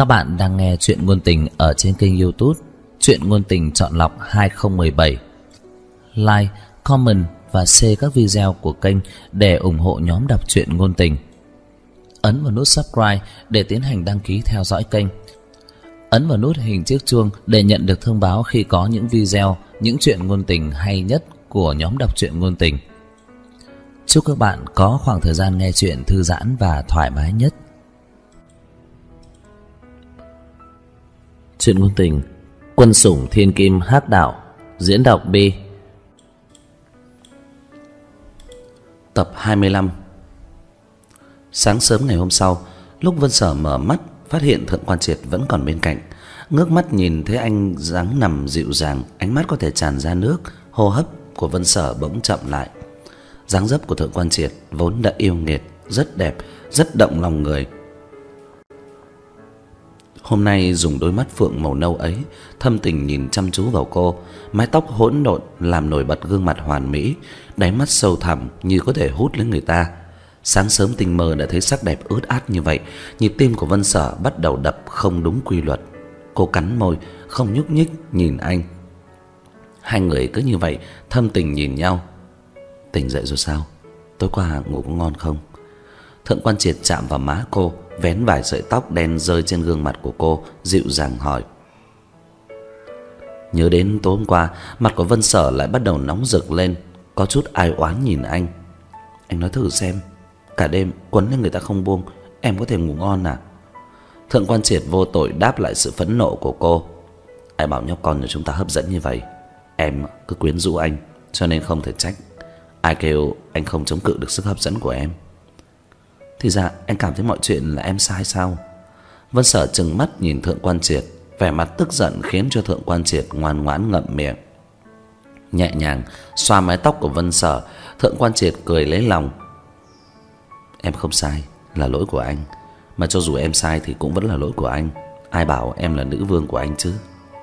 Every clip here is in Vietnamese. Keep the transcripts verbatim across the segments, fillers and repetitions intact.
Các bạn đang nghe chuyện ngôn tình ở trên kênh YouTube Chuyện ngôn tình chọn lọc hai không một bảy. Like, comment và share các video của kênh để ủng hộ nhóm đọc truyện ngôn tình. Ấn vào nút subscribe để tiến hành đăng ký theo dõi kênh. Ấn vào nút hình chiếc chuông để nhận được thông báo khi có những video, những chuyện ngôn tình hay nhất của nhóm đọc truyện ngôn tình. Chúc các bạn có khoảng thời gian nghe chuyện thư giãn và thoải mái nhất. Chuyện ngôn tình Quân sủng thiên kim hắc đạo. Diễn đọc B. Tập hai mươi lăm. Sáng sớm ngày hôm sau, lúc Vân Sở mở mắt, phát hiện Thượng Quan Triệt vẫn còn bên cạnh. Ngước mắt nhìn thấy anh dáng nằm dịu dàng, ánh mắt có thể tràn ra nước. Hô hấp của Vân Sở bỗng chậm lại. Dáng dấp của Thượng Quan Triệt vốn đã yêu nghiệt, rất đẹp, rất động lòng người. Hôm nay dùng đôi mắt phượng màu nâu ấy thâm tình nhìn chăm chú vào cô, mái tóc hỗn độn làm nổi bật gương mặt hoàn mỹ, đáy mắt sâu thẳm như có thể hút lấy người ta. Sáng sớm tinh mơ đã thấy sắc đẹp ướt át như vậy, nhịp tim của Vân Sở bắt đầu đập không đúng quy luật. Cô cắn môi, không nhúc nhích nhìn anh. Hai người cứ như vậy thâm tình nhìn nhau. Tỉnh dậy rồi sao? Tối qua ngủ có ngon không? Thượng Quan Triệt chạm vào má cô, vén vài sợi tóc đen rơi trên gương mặt của cô, dịu dàng hỏi. Nhớ đến tối hôm qua, mặt của Vân Sở lại bắt đầu nóng rực lên, có chút ai oán nhìn anh. Anh nói thử xem, cả đêm quấn lên người ta không buông, em có thể ngủ ngon à? Thượng Quan Triệt vô tội đáp lại sự phẫn nộ của cô. Ai bảo nhóc con của chúng ta hấp dẫn như vậy? Em cứ quyến rũ anh, cho nên không thể trách. Ai kêu anh không chống cự được sức hấp dẫn của em? Thì ra anh cảm thấy mọi chuyện là em sai sao? Vân Sở trừng mắt nhìn Thượng Quan Triệt, vẻ mặt tức giận khiến cho Thượng Quan Triệt ngoan ngoãn ngậm miệng. Nhẹ nhàng xoa mái tóc của Vân Sở, Thượng Quan Triệt cười lấy lòng. Em không sai, là lỗi của anh. Mà cho dù em sai thì cũng vẫn là lỗi của anh. Ai bảo em là nữ vương của anh chứ?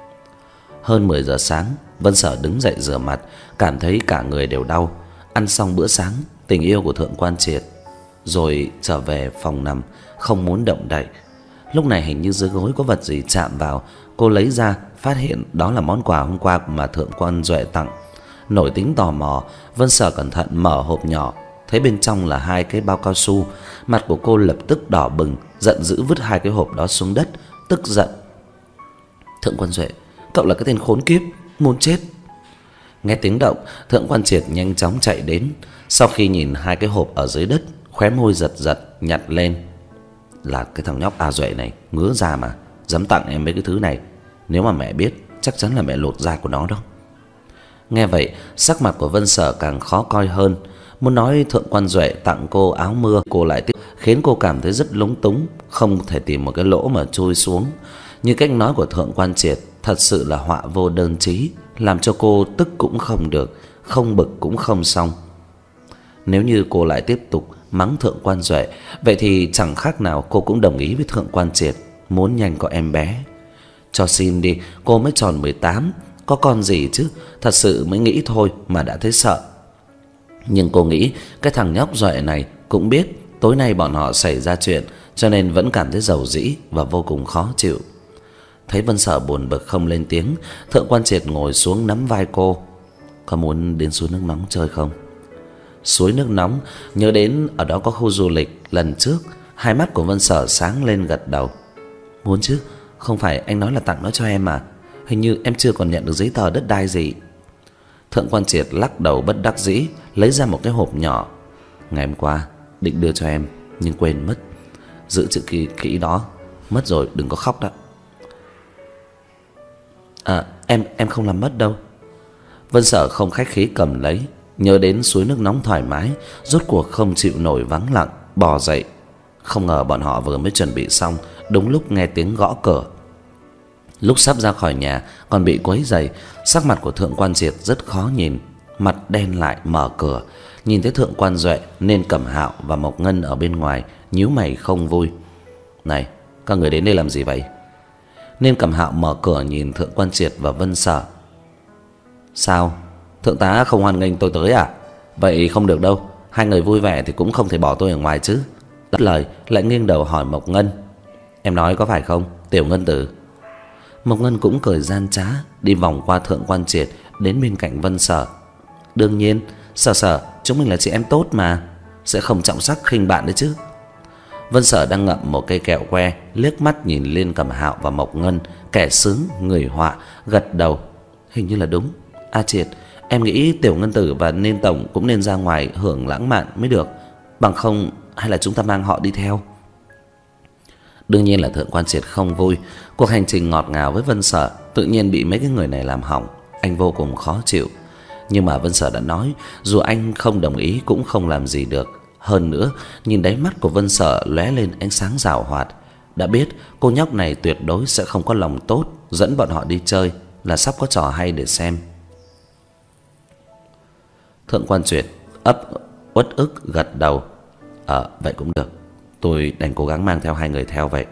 Hơn mười giờ sáng, Vân Sở đứng dậy rửa mặt, cảm thấy cả người đều đau. Ăn xong bữa sáng tình yêu của Thượng Quan Triệt, rồi trở về phòng nằm, không muốn động đậy. Lúc này hình như dưới gối có vật gì chạm vào, cô lấy ra phát hiện đó là món quà hôm qua mà Thượng Quan Duệ tặng. Nổi tính tò mò, Vân Sở cẩn thận mở hộp nhỏ, thấy bên trong là hai cái bao cao su. Mặt của cô lập tức đỏ bừng, giận dữ vứt hai cái hộp đó xuống đất, tức giận. Thượng Quan Duệ, cậu là cái tên khốn kiếp, muốn chết. Nghe tiếng động, Thượng Quan Triệt nhanh chóng chạy đến. Sau khi nhìn hai cái hộp ở dưới đất, khóe môi giật giật nhặt lên. Là cái thằng nhóc A Duệ này, ngứa ra mà, dám tặng em mấy cái thứ này. Nếu mà mẹ biết, chắc chắn là mẹ lột da của nó đó. Nghe vậy, sắc mặt của Vân Sở càng khó coi hơn. Muốn nói Thượng Quan Duệ tặng cô áo mưa, cô lại tiếp, khiến cô cảm thấy rất lúng túng, không thể tìm một cái lỗ mà chui xuống. Như cách nói của Thượng Quan Triệt thật sự là họa vô đơn chí, làm cho cô tức cũng không được, không bực cũng không xong. Nếu như cô lại tiếp tục mắng Thượng Quan Duệ, vậy thì chẳng khác nào cô cũng đồng ý với Thượng Quan Triệt muốn nhanh có em bé. Cho xin đi, cô mới tròn mười tám, có con gì chứ, thật sự mới nghĩ thôi mà đã thấy sợ. Nhưng cô nghĩ cái thằng nhóc Duệ này cũng biết tối nay bọn họ xảy ra chuyện, cho nên vẫn cảm thấy dầu dĩ và vô cùng khó chịu. Thấy Vân Sở buồn bực không lên tiếng, Thượng Quan Triệt ngồi xuống nắm vai cô. Có muốn đến suối nước nóng chơi không? Suối nước nóng, nhớ đến ở đó có khu du lịch lần trước. Hai mắt của Vân Sở sáng lên gật đầu. Muốn chứ, không phải anh nói là tặng nó cho em mà. Hình như em chưa còn nhận được giấy tờ đất đai gì. Thượng Quan Triệt lắc đầu bất đắc dĩ, lấy ra một cái hộp nhỏ. Ngày hôm qua định đưa cho em, nhưng quên mất. Giữ chữ kỹ, kỹ đó, mất rồi đừng có khóc đó. À, em em không làm mất đâu. Vân Sở không khách khí cầm lấy. Nhớ đến suối nước nóng thoải mái, rốt cuộc không chịu nổi vắng lặng, bò dậy. Không ngờ bọn họ vừa mới chuẩn bị xong, đúng lúc nghe tiếng gõ cửa. Lúc sắp ra khỏi nhà còn bị quấy rầy, sắc mặt của Thượng Quan Triệt rất khó nhìn, mặt đen lại mở cửa, nhìn thấy Thượng Quan Duệ, Nên Cẩm Hạo và Mộc Ngân ở bên ngoài, nhíu mày không vui. Này, các người đến đây làm gì vậy? Nên Cẩm Hạo mở cửa nhìn Thượng Quan Triệt và Vân Sở. Sao? Thượng tá không hoan nghênh tôi tới à? Vậy không được đâu, hai người vui vẻ thì cũng không thể bỏ tôi ở ngoài chứ. Dứt lời lại nghiêng đầu hỏi Mộc Ngân. Em nói có phải không, Tiểu Ngân Tử? Mộc Ngân cũng cười gian trá, đi vòng qua Thượng Quan Triệt đến bên cạnh Vân Sở. Đương nhiên, Sở Sở, chúng mình là chị em tốt mà, sẽ không trọng sắc khinh bạn đấy chứ. Vân Sở đang ngậm một cây kẹo que, liếc mắt nhìn Liên Cẩm Hạo và Mộc Ngân, kẻ sướng người họa, gật đầu. Hình như là đúng. A Triệt, em nghĩ Tiểu Ngân Tử và Nên tổng cũng nên ra ngoài hưởng lãng mạn mới được, bằng không hay là chúng ta mang họ đi theo. Đương nhiên là Thượng Quan Triệt không vui. Cuộc hành trình ngọt ngào với Vân Sở tự nhiên bị mấy cái người này làm hỏng. Anh vô cùng khó chịu. Nhưng mà Vân Sở đã nói, dù anh không đồng ý cũng không làm gì được. Hơn nữa, nhìn đáy mắt của Vân Sở lóe lên ánh sáng giảo hoạt, đã biết cô nhóc này tuyệt đối sẽ không có lòng tốt dẫn bọn họ đi chơi, là sắp có trò hay để xem. Thượng Quan Triệt ấp uất ức gật đầu. Ờ, vậy cũng được, tôi đành cố gắng mang theo hai người theo vậy.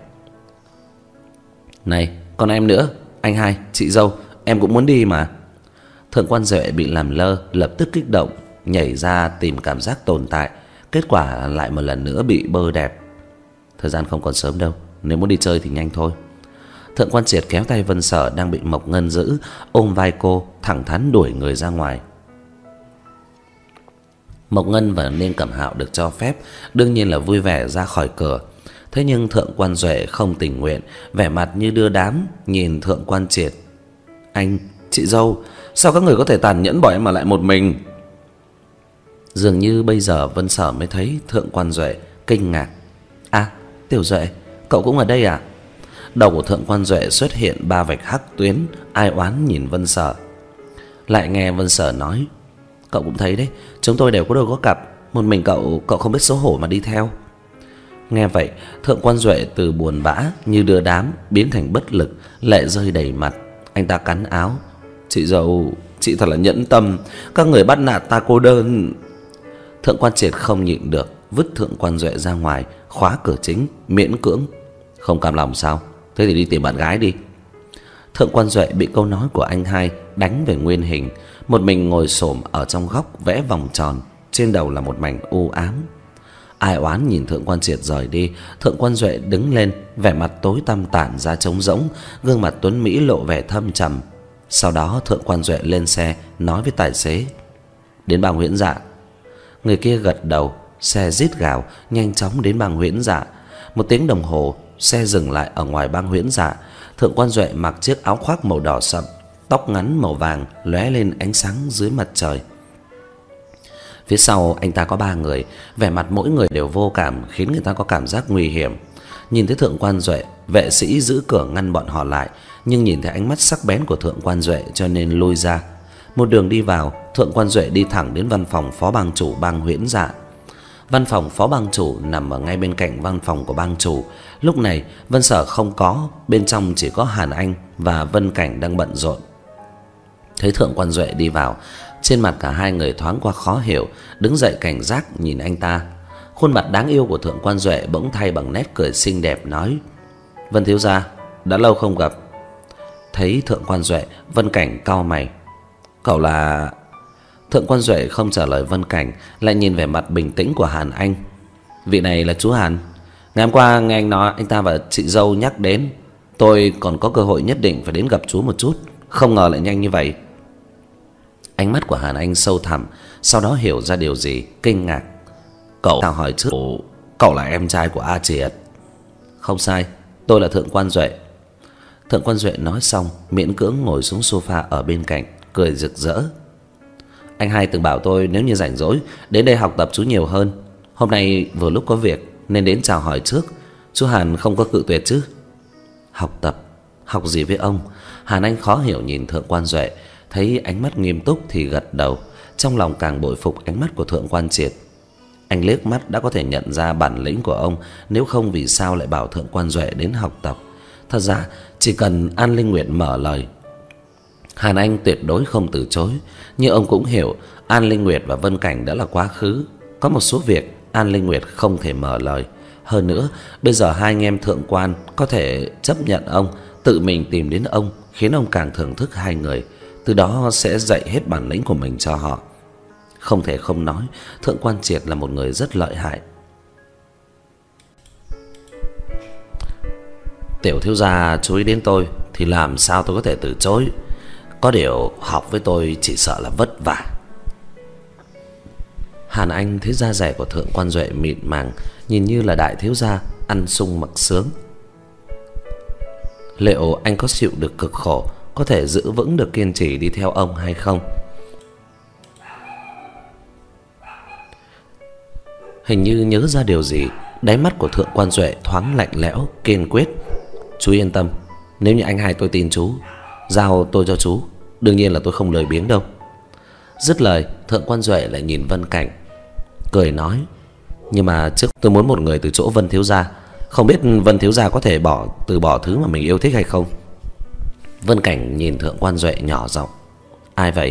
Này, còn em nữa, anh hai, chị dâu, em cũng muốn đi mà. Thượng Quan Duệ bị làm lơ, lập tức kích động, nhảy ra tìm cảm giác tồn tại. Kết quả lại một lần nữa bị bơ đẹp. Thời gian không còn sớm đâu, nếu muốn đi chơi thì nhanh thôi. Thượng Quan Triệt kéo tay Vân Sở đang bị Mộc Ngân giữ, ôm vai cô, thẳng thắn đuổi người ra ngoài. Mộc Ngân và Nên Cẩm Hạo được cho phép, đương nhiên là vui vẻ ra khỏi cửa. Thế nhưng Thượng Quan Duệ không tình nguyện, vẻ mặt như đưa đám, nhìn Thượng Quan Triệt. Anh, chị dâu, sao các người có thể tàn nhẫn bỏ em mà lại một mình? Dường như bây giờ Vân Sở mới thấy Thượng Quan Duệ kinh ngạc. À, Tiểu Duệ, cậu cũng ở đây à? Đầu của Thượng Quan Duệ xuất hiện ba vạch hắc tuyến, ai oán nhìn Vân Sở. Lại nghe Vân Sở nói, cậu cũng thấy đấy, chúng tôi đều có đôi có cặp, một mình cậu, cậu không biết xấu hổ mà đi theo. Nghe vậy, Thượng Quan Duệ từ buồn bã như đưa đám biến thành bất lực, lệ rơi đầy mặt. Anh ta cắn áo. Chị dâu, chị thật là nhẫn tâm, các người bắt nạt ta cô đơn. Thượng Quan Triệt không nhịn được, vứt Thượng Quan Duệ ra ngoài, khóa cửa chính, miễn cưỡng. Không cam lòng sao? Thế thì đi tìm bạn gái đi. Thượng Quan Duệ bị câu nói của anh hai đánh về nguyên hình, một mình ngồi xổm ở trong góc vẽ vòng tròn, trên đầu là một mảnh u ám. Ai oán nhìn Thượng Quan Triệt rời đi, Thượng Quan Duệ đứng lên, vẻ mặt tối tăm tản ra trống rỗng, gương mặt tuấn mỹ lộ vẻ thâm trầm. Sau đó Thượng Quan Duệ lên xe, nói với tài xế, đến Bang Huyễn Dạ. Người kia gật đầu, xe rít gào nhanh chóng đến Bang Huyễn Dạ. Một tiếng đồng hồ, xe dừng lại ở ngoài Bang Huyễn Dạ. Thượng Quan Duệ mặc chiếc áo khoác màu đỏ sậm, tóc ngắn màu vàng lóe lên ánh sáng dưới mặt trời. Phía sau anh ta có ba người, vẻ mặt mỗi người đều vô cảm, khiến người ta có cảm giác nguy hiểm. Nhìn thấy Thượng Quan Duệ, vệ sĩ giữ cửa ngăn bọn họ lại, nhưng nhìn thấy ánh mắt sắc bén của Thượng Quan Duệ cho nên lui ra. Một đường đi vào, Thượng Quan Duệ đi thẳng đến văn phòng phó bang chủ Bang Huyễn Dạ. Văn phòng phó bang chủ nằm ở ngay bên cạnh văn phòng của bang chủ. Lúc này Vân Sở không có, bên trong chỉ có Hàn Anh và Vân Cảnh đang bận rộn. Thấy Thượng Quan Duệ đi vào, trên mặt cả hai người thoáng qua khó hiểu, đứng dậy cảnh giác nhìn anh ta. Khuôn mặt đáng yêu của Thượng Quan Duệ bỗng thay bằng nét cười xinh đẹp, nói: Vân thiếu gia, đã lâu không gặp. Thấy Thượng Quan Duệ, Vân Cảnh cau mày. Cậu là... Thượng Quan Duệ không trả lời Vân Cảnh, lại nhìn vẻ mặt bình tĩnh của Hàn Anh. Vị này là chú Hàn. Ngày hôm qua nghe anh nói anh ta và chị dâu nhắc đến, tôi còn có cơ hội nhất định phải đến gặp chú một chút, không ngờ lại nhanh như vậy. Ánh mắt của Hàn Anh sâu thẳm, sau đó hiểu ra điều gì, kinh ngạc. Cậu sao hỏi trước, cậu là em trai của A Triệt? Không sai, tôi là Thượng Quan Duệ. Thượng Quan Duệ nói xong, miễn cưỡng ngồi xuống sofa ở bên cạnh, cười rực rỡ. Anh hai từng bảo tôi nếu như rảnh rỗi đến đây học tập chú nhiều hơn. Hôm nay vừa lúc có việc nên đến chào hỏi trước. Chú Hàn không có cự tuyệt chứ? Học tập? Học gì với ông? Hàn Anh khó hiểu nhìn Thượng Quan Duệ, thấy ánh mắt nghiêm túc thì gật đầu, trong lòng càng bội phục ánh mắt của Thượng Quan Triệt. Anh liếc mắt đã có thể nhận ra bản lĩnh của ông, nếu không vì sao lại bảo Thượng Quan Duệ đến học tập. Thật ra chỉ cần An Linh Nguyệt mở lời, Hàn Anh tuyệt đối không từ chối. Nhưng ông cũng hiểu An Linh Nguyệt và Vân Cảnh đã là quá khứ, có một số việc An Linh Nguyệt không thể mở lời. Hơn nữa bây giờ hai anh em Thượng Quan có thể chấp nhận ông, tự mình tìm đến ông, khiến ông càng thưởng thức hai người, từ đó sẽ dạy hết bản lĩnh của mình cho họ. Không thể không nói, Thượng Quan Triệt là một người rất lợi hại. tiểu thiếu gia chú ý đến tôi thì làm sao tôi có thể từ chối. Có điều học với tôi chỉ sợ là vất vả. Hàn Anh thấy da dẻ của Thượng Quan Duệ mịn màng, nhìn như là đại thiếu gia ăn sung mặc sướng. Liệu anh có chịu được cực khổ, có thể giữ vững được kiên trì đi theo ông hay không? Hình như nhớ ra điều gì, đáy mắt của Thượng Quan Duệ thoáng lạnh lẽo, kiên quyết. Chú yên tâm, nếu như anh hai tôi tin chú, giao tôi cho chú, đương nhiên là tôi không lười biếng đâu. Dứt lời, Thượng Quan Duệ lại nhìn Vân Cảnh, cười nói: nhưng mà trước tôi muốn một người từ chỗ Vân thiếu gia, không biết Vân thiếu gia có thể bỏ từ bỏ thứ mà mình yêu thích hay không? Vân Cảnh nhìn Thượng Quan Duệ nhỏ giọng: ai vậy?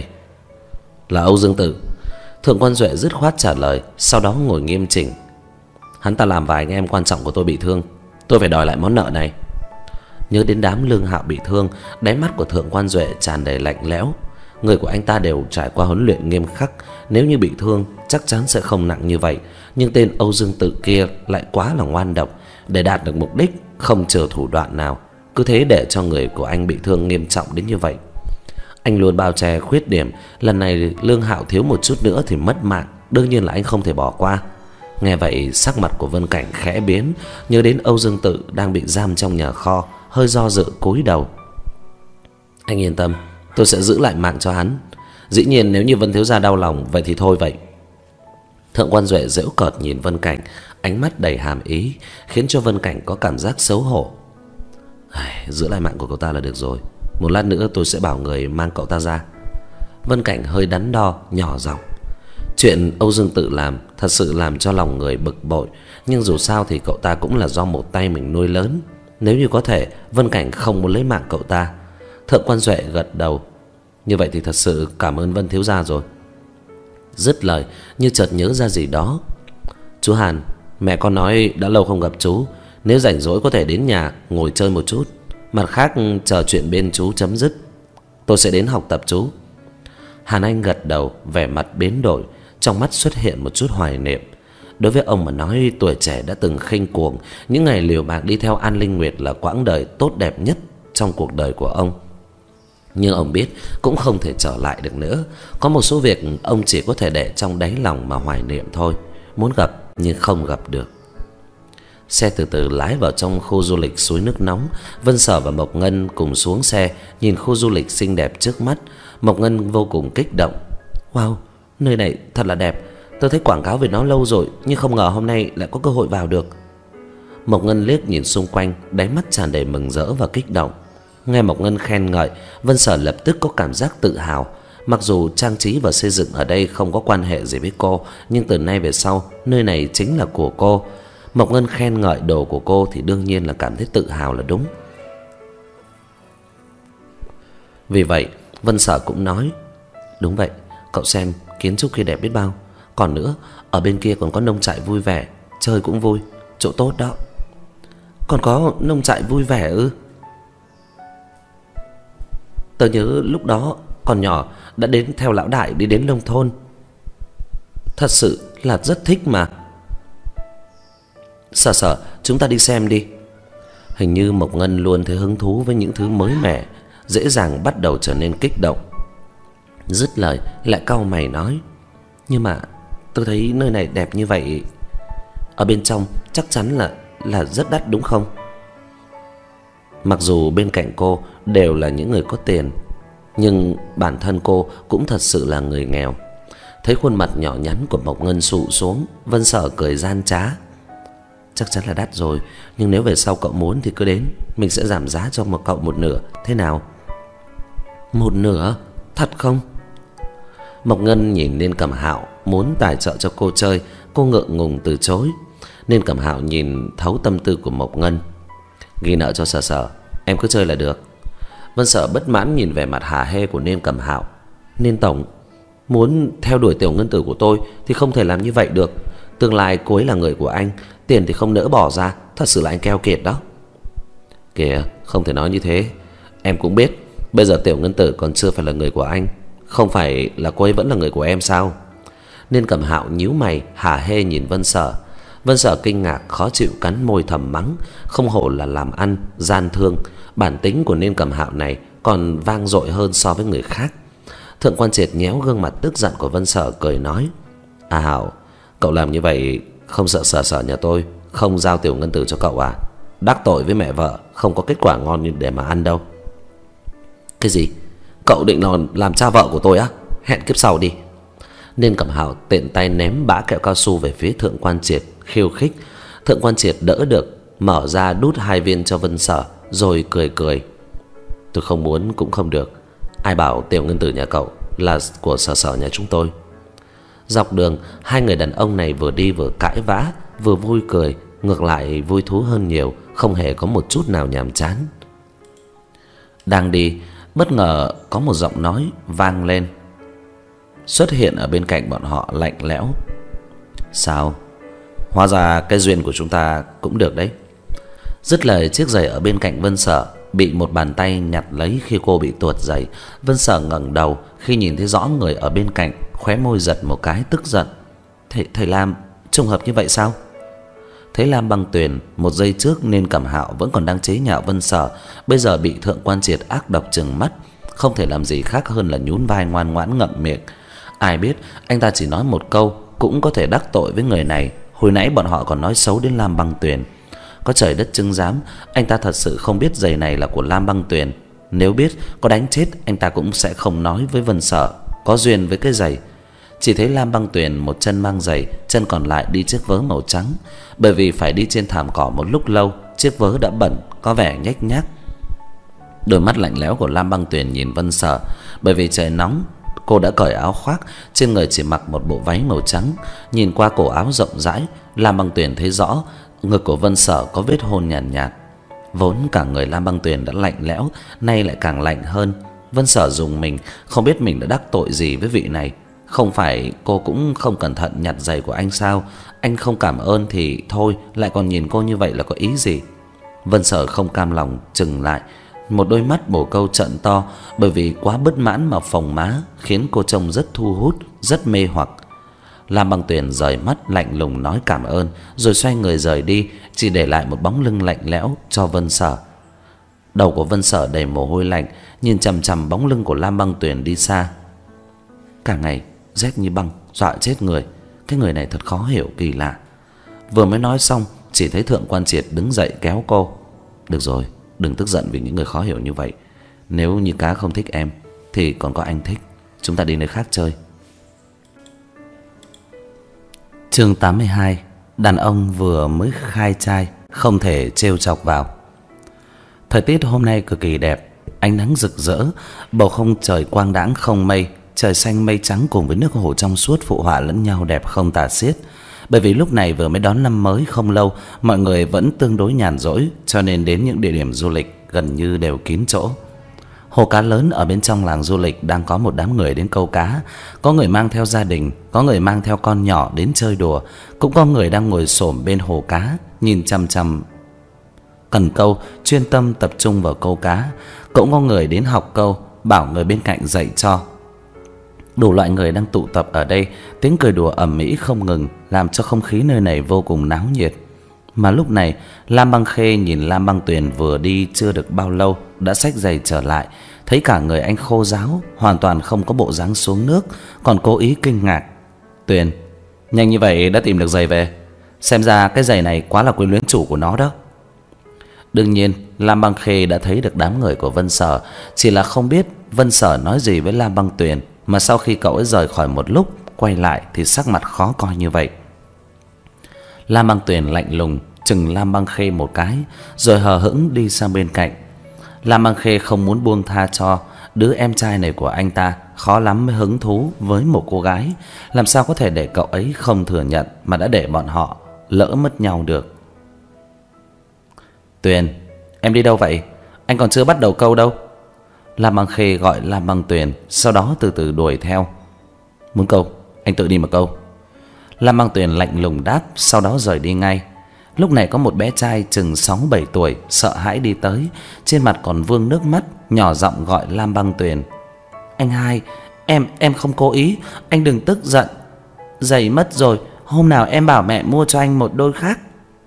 Là Âu Dương Tử. Thượng Quan Duệ dứt khoát trả lời, sau đó ngồi nghiêm chỉnh. Hắn ta làm vài anh em quan trọng của tôi bị thương, tôi phải đòi lại món nợ này. Nhớ đến đám Lương Hạo bị thương, đáy mắt của Thượng Quan Duệ tràn đầy lạnh lẽo. Người của anh ta đều trải qua huấn luyện nghiêm khắc, nếu như bị thương chắc chắn sẽ không nặng như vậy. Nhưng tên Âu Dương Tự kia lại quá là ngoan độc, để đạt được mục đích không chờ thủ đoạn nào, cứ thế để cho người của anh bị thương nghiêm trọng đến như vậy. Anh luôn bao che khuyết điểm, lần này Lương Hạo thiếu một chút nữa thì mất mạng, đương nhiên là anh không thể bỏ qua. Nghe vậy, sắc mặt của Vân Cảnh khẽ biến, nhớ đến Âu Dương Tự đang bị giam trong nhà kho, hơi do dự cúi đầu. Anh yên tâm, tôi sẽ giữ lại mạng cho hắn. Dĩ nhiên nếu như Vân thiếu gia đau lòng, vậy thì thôi vậy. Thượng Quan Duệ giễu cợt nhìn Vân Cảnh, ánh mắt đầy hàm ý, khiến cho Vân Cảnh có cảm giác xấu hổ. Ai, giữ lại mạng của cậu ta là được rồi, một lát nữa tôi sẽ bảo người mang cậu ta ra. Vân Cảnh hơi đắn đo, nhỏ giọng: chuyện Âu Dương Tự làm thật sự làm cho lòng người bực bội, nhưng dù sao thì cậu ta cũng là do một tay mình nuôi lớn. Nếu như có thể, Vân Cảnh không muốn lấy mạng cậu ta. Thượng Quan Duệ gật đầu: như vậy thì thật sự cảm ơn Vân thiếu gia rồi. Dứt lời, như chợt nhớ ra gì đó: chú Hàn, mẹ con nói đã lâu không gặp chú, nếu rảnh rỗi có thể đến nhà ngồi chơi một chút, mặt khác chờ chuyện bên chú chấm dứt, tôi sẽ đến học tập chú. Hàn Anh gật đầu, vẻ mặt biến đổi, trong mắt xuất hiện một chút hoài niệm. Đối với ông mà nói, tuổi trẻ đã từng khinh cuồng, những ngày liều mạng đi theo An Linh Nguyệt là quãng đời tốt đẹp nhất trong cuộc đời của ông. Nhưng ông biết cũng không thể trở lại được nữa, có một số việc ông chỉ có thể để trong đáy lòng mà hoài niệm thôi, muốn gặp nhưng không gặp được. Xe từ từ lái vào trong khu du lịch suối nước nóng. Vân Sở và Mộc Ngân cùng xuống xe, nhìn khu du lịch xinh đẹp trước mắt. Mộc Ngân vô cùng kích động: wow, nơi này thật là đẹp, tôi thấy quảng cáo về nó lâu rồi, nhưng không ngờ hôm nay lại có cơ hội vào được. Mộc Ngân liếc nhìn xung quanh, đáy mắt tràn đầy mừng rỡ và kích động. Nghe Mộc Ngân khen ngợi, Vân Sở lập tức có cảm giác tự hào. Mặc dù trang trí và xây dựng ở đây không có quan hệ gì với cô, nhưng từ nay về sau nơi này chính là của cô. Mộc Ngân khen ngợi đồ của cô thì đương nhiên là cảm thấy tự hào là đúng. Vì vậy Vân Sở cũng nói: đúng vậy, cậu xem kiến trúc kia đẹp biết bao. Còn nữa, ở bên kia còn có nông trại vui vẻ, chơi cũng vui, chỗ tốt đó. Còn có nông trại vui vẻ ư? Tớ nhớ lúc đó còn nhỏ đã đến theo lão đại đi đến nông thôn, thật sự là rất thích mà. Sở Sở, chúng ta đi xem đi. Hình như Mộc Ngân luôn thấy hứng thú với những thứ mới mẻ, dễ dàng bắt đầu trở nên kích động. Dứt lời lại cau mày nói: nhưng mà tôi thấy nơi này đẹp như vậy, ở bên trong chắc chắn là là rất đắt đúng không? Mặc dù bên cạnh cô đều là những người có tiền, nhưng bản thân cô cũng thật sự là người nghèo. Thấy khuôn mặt nhỏ nhắn của Mộc Ngân sụ xuống, Vân Sở cười gian trá: chắc chắn là đắt rồi, nhưng nếu về sau cậu muốn thì cứ đến, mình sẽ giảm giá cho một cậu một nửa, thế nào? Một nửa? Thật không? Mộc Ngân nhìn Nên Cẩm Hạo muốn tài trợ cho cô chơi, cô ngượng ngùng từ chối. Nên Cẩm Hạo nhìn thấu tâm tư của Mộc Ngân: ghi nợ cho Sở Sở, em cứ chơi là được. Vân Sở bất mãn nhìn vẻ mặt hả hê của Nên Cẩm Hạo: Nên tổng, muốn theo đuổi tiểu ngân tử của tôi thì không thể làm như vậy được. Tương lai cô ấy là người của anh, tiền thì không nỡ bỏ ra, thật sự là anh keo kiệt đó. Kìa, không thể nói như thế. Em cũng biết bây giờ tiểu ngân tử còn chưa phải là người của anh, không phải là cô ấy vẫn là người của em sao? Nên Cẩm Hạo nhíu mày hả hê nhìn Vân Sở. Vân Sở kinh ngạc khó chịu cắn môi thầm mắng, không hổ là làm ăn gian thương, bản tính của Nên Cẩm Hạo này còn vang dội hơn so với người khác. Thượng Quan Triệt nhéo gương mặt tức giận của Vân Sở cười nói: "À Hạo, cậu làm như vậy không sợ Sở Sở nhà tôi không giao Tiểu Ngân Tử cho cậu à? Đắc tội với mẹ vợ không có kết quả ngon như để mà ăn đâu." "Cái gì? Cậu định làm làm cha vợ của tôi á? Hẹn kiếp sau đi." Nên Cẩm Hạo tiện tay ném bã kẹo cao su về phía Thượng Quan Triệt khiêu khích. Thượng Quan Triệt đỡ được, mở ra đút hai viên cho Vân Sở rồi cười cười: "Tôi không muốn cũng không được. Ai bảo Tiểu Ngân Tử nhà cậu là của Sở Sở nhà chúng tôi." Dọc đường, hai người đàn ông này vừa đi vừa cãi vã, vừa vui cười, ngược lại vui thú hơn nhiều, không hề có một chút nào nhàm chán. Đang đi, bất ngờ có một giọng nói vang lên, xuất hiện ở bên cạnh bọn họ lạnh lẽo: "Sao? Hóa ra cái duyên của chúng ta cũng được đấy." Dứt lời, chiếc giày ở bên cạnh Vân Sở bị một bàn tay nhặt lấy khi cô bị tuột giày. Vân Sở ngẩng đầu khi nhìn thấy rõ người ở bên cạnh, khóe môi giật một cái tức giận: "Thầy thầy Lam, trùng hợp như vậy sao?" Thấy Lam Băng Tuyền một giây trước Nên Cẩm Hạo vẫn còn đang chế nhạo Vân Sở, bây giờ bị Thượng Quan Triệt ác độc trừng mắt, không thể làm gì khác hơn là nhún vai ngoan ngoãn ngậm miệng. Ai biết anh ta chỉ nói một câu cũng có thể đắc tội với người này. Hồi nãy bọn họ còn nói xấu đến Lam Băng Tuyền. Có trời đất chứng giám, anh ta thật sự không biết giày này là của Lam Băng Tuyền. Nếu biết, có đánh chết anh ta cũng sẽ không nói với Vân Sở có duyên với cái giày. Chỉ thấy Lam Băng Tuyền một chân mang giày, chân còn lại đi chiếc vớ màu trắng. Bởi vì phải đi trên thảm cỏ một lúc lâu, chiếc vớ đã bẩn, có vẻ nhếch nhác. Đôi mắt lạnh lẽo của Lam Băng Tuyền nhìn Vân Sở. Bởi vì trời nóng, cô đã cởi áo khoác, trên người chỉ mặc một bộ váy màu trắng. Nhìn qua cổ áo rộng rãi, Lam Băng Tuyền thấy rõ ngực của Vân Sở có vết hôn nhàn nhạt, nhạt. Vốn cả người Lam Băng Tuyền đã lạnh lẽo, nay lại càng lạnh hơn. Vân Sở rùng mình, không biết mình đã đắc tội gì với vị này. Không phải cô cũng không cẩn thận nhặt giày của anh sao? Anh không cảm ơn thì thôi, lại còn nhìn cô như vậy là có ý gì? Vân Sở không cam lòng chừng lại, một đôi mắt bồ câu trợn to, bởi vì quá bất mãn mà phồng má, khiến cô trông rất thu hút, rất mê hoặc. Lam Băng Tuyền rời mắt lạnh lùng nói cảm ơn, rồi xoay người rời đi, chỉ để lại một bóng lưng lạnh lẽo cho Vân Sở. Đầu của Vân Sở đầy mồ hôi lạnh, nhìn chằm chằm bóng lưng của Lam Băng Tuyền đi xa. Cả ngày rét như băng, dọa chết người. Cái người này thật khó hiểu kỳ lạ. Vừa mới nói xong, chỉ thấy Thượng Quan Triệt đứng dậy kéo cô: "Được rồi, đừng tức giận vì những người khó hiểu như vậy. Nếu như cá không thích em thì còn có anh thích. Chúng ta đi nơi khác chơi." Chương tám mươi hai. Đàn ông vừa mới khai trai không thể trêu chọc vào. Thời tiết hôm nay cực kỳ đẹp, ánh nắng rực rỡ, bầu không trời quang đãng không mây, trời xanh mây trắng cùng với nước hồ trong suốt phụ họa lẫn nhau đẹp không tả xiết. Bởi vì lúc này vừa mới đón năm mới không lâu, mọi người vẫn tương đối nhàn rỗi, cho nên đến những địa điểm du lịch gần như đều kín chỗ. Hồ cá lớn ở bên trong làng du lịch đang có một đám người đến câu cá. Có người mang theo gia đình, có người mang theo con nhỏ đến chơi đùa, cũng có người đang ngồi xổm bên hồ cá nhìn chằm chằm cần câu, chuyên tâm tập trung vào câu cá. Cũng có người đến học câu, bảo người bên cạnh dạy cho. Đủ loại người đang tụ tập ở đây, tiếng cười đùa ầm ĩ không ngừng, làm cho không khí nơi này vô cùng náo nhiệt. Mà lúc này, Lam Băng Khê nhìn Lam Băng Tuyền vừa đi chưa được bao lâu đã xách giày trở lại, thấy cả người anh khô ráo, hoàn toàn không có bộ dáng xuống nước, còn cố ý kinh ngạc: "Tuyền, nhanh như vậy đã tìm được giày về, xem ra cái giày này quá là quyến luyến chủ của nó đó." Đương nhiên, Lam Băng Khê đã thấy được đám người của Vân Sở, chỉ là không biết Vân Sở nói gì với Lam Băng Tuyền, mà sau khi cậu ấy rời khỏi một lúc quay lại thì sắc mặt khó coi như vậy. Lam Băng Tuyền lạnh lùng chừng Lam Băng Khê một cái, rồi hờ hững đi sang bên cạnh. Lam Băng Khê không muốn buông tha cho đứa em trai này của anh ta, khó lắm mới hứng thú với một cô gái, làm sao có thể để cậu ấy không thừa nhận mà đã để bọn họ lỡ mất nhau được. "Tuyền, em đi đâu vậy? Anh còn chưa bắt đầu câu đâu." Lam Băng Khê gọi Lam Băng Tuyền, sau đó từ từ đuổi theo. "Muốn câu, anh tự đi mà câu." Lam Băng Tuyền lạnh lùng đáp, sau đó rời đi ngay. Lúc này có một bé trai chừng sáu bảy tuổi sợ hãi đi tới, trên mặt còn vương nước mắt, nhỏ giọng gọi Lam Băng Tuyền: "Anh hai, em em không cố ý, anh đừng tức giận. Giày mất rồi, Hôm nào em bảo mẹ mua cho anh một đôi khác.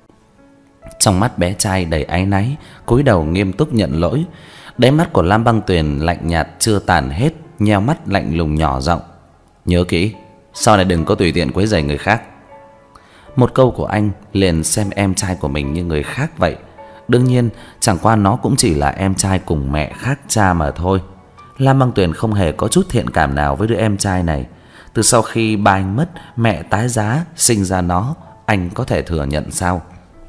Trong mắt bé trai đầy áy náy, cúi đầu nghiêm túc nhận lỗi. Đáy mắt của Lam Băng Tuyền lạnh nhạt chưa tàn hết, nheo mắt lạnh lùng nhỏ giọng: nhớ kỹ, sau này đừng có tùy tiện quấy rầy người khác. Một câu của anh liền xem em trai của mình như người khác vậy. Đương nhiên chẳng qua nó cũng chỉ là em trai cùng mẹ khác cha mà thôi. Lam Băng Tuyền không hề có chút thiện cảm nào với đứa em trai này. Từ sau khi ba anh mất, mẹ tái giá sinh ra nó, anh có thể thừa nhận sao?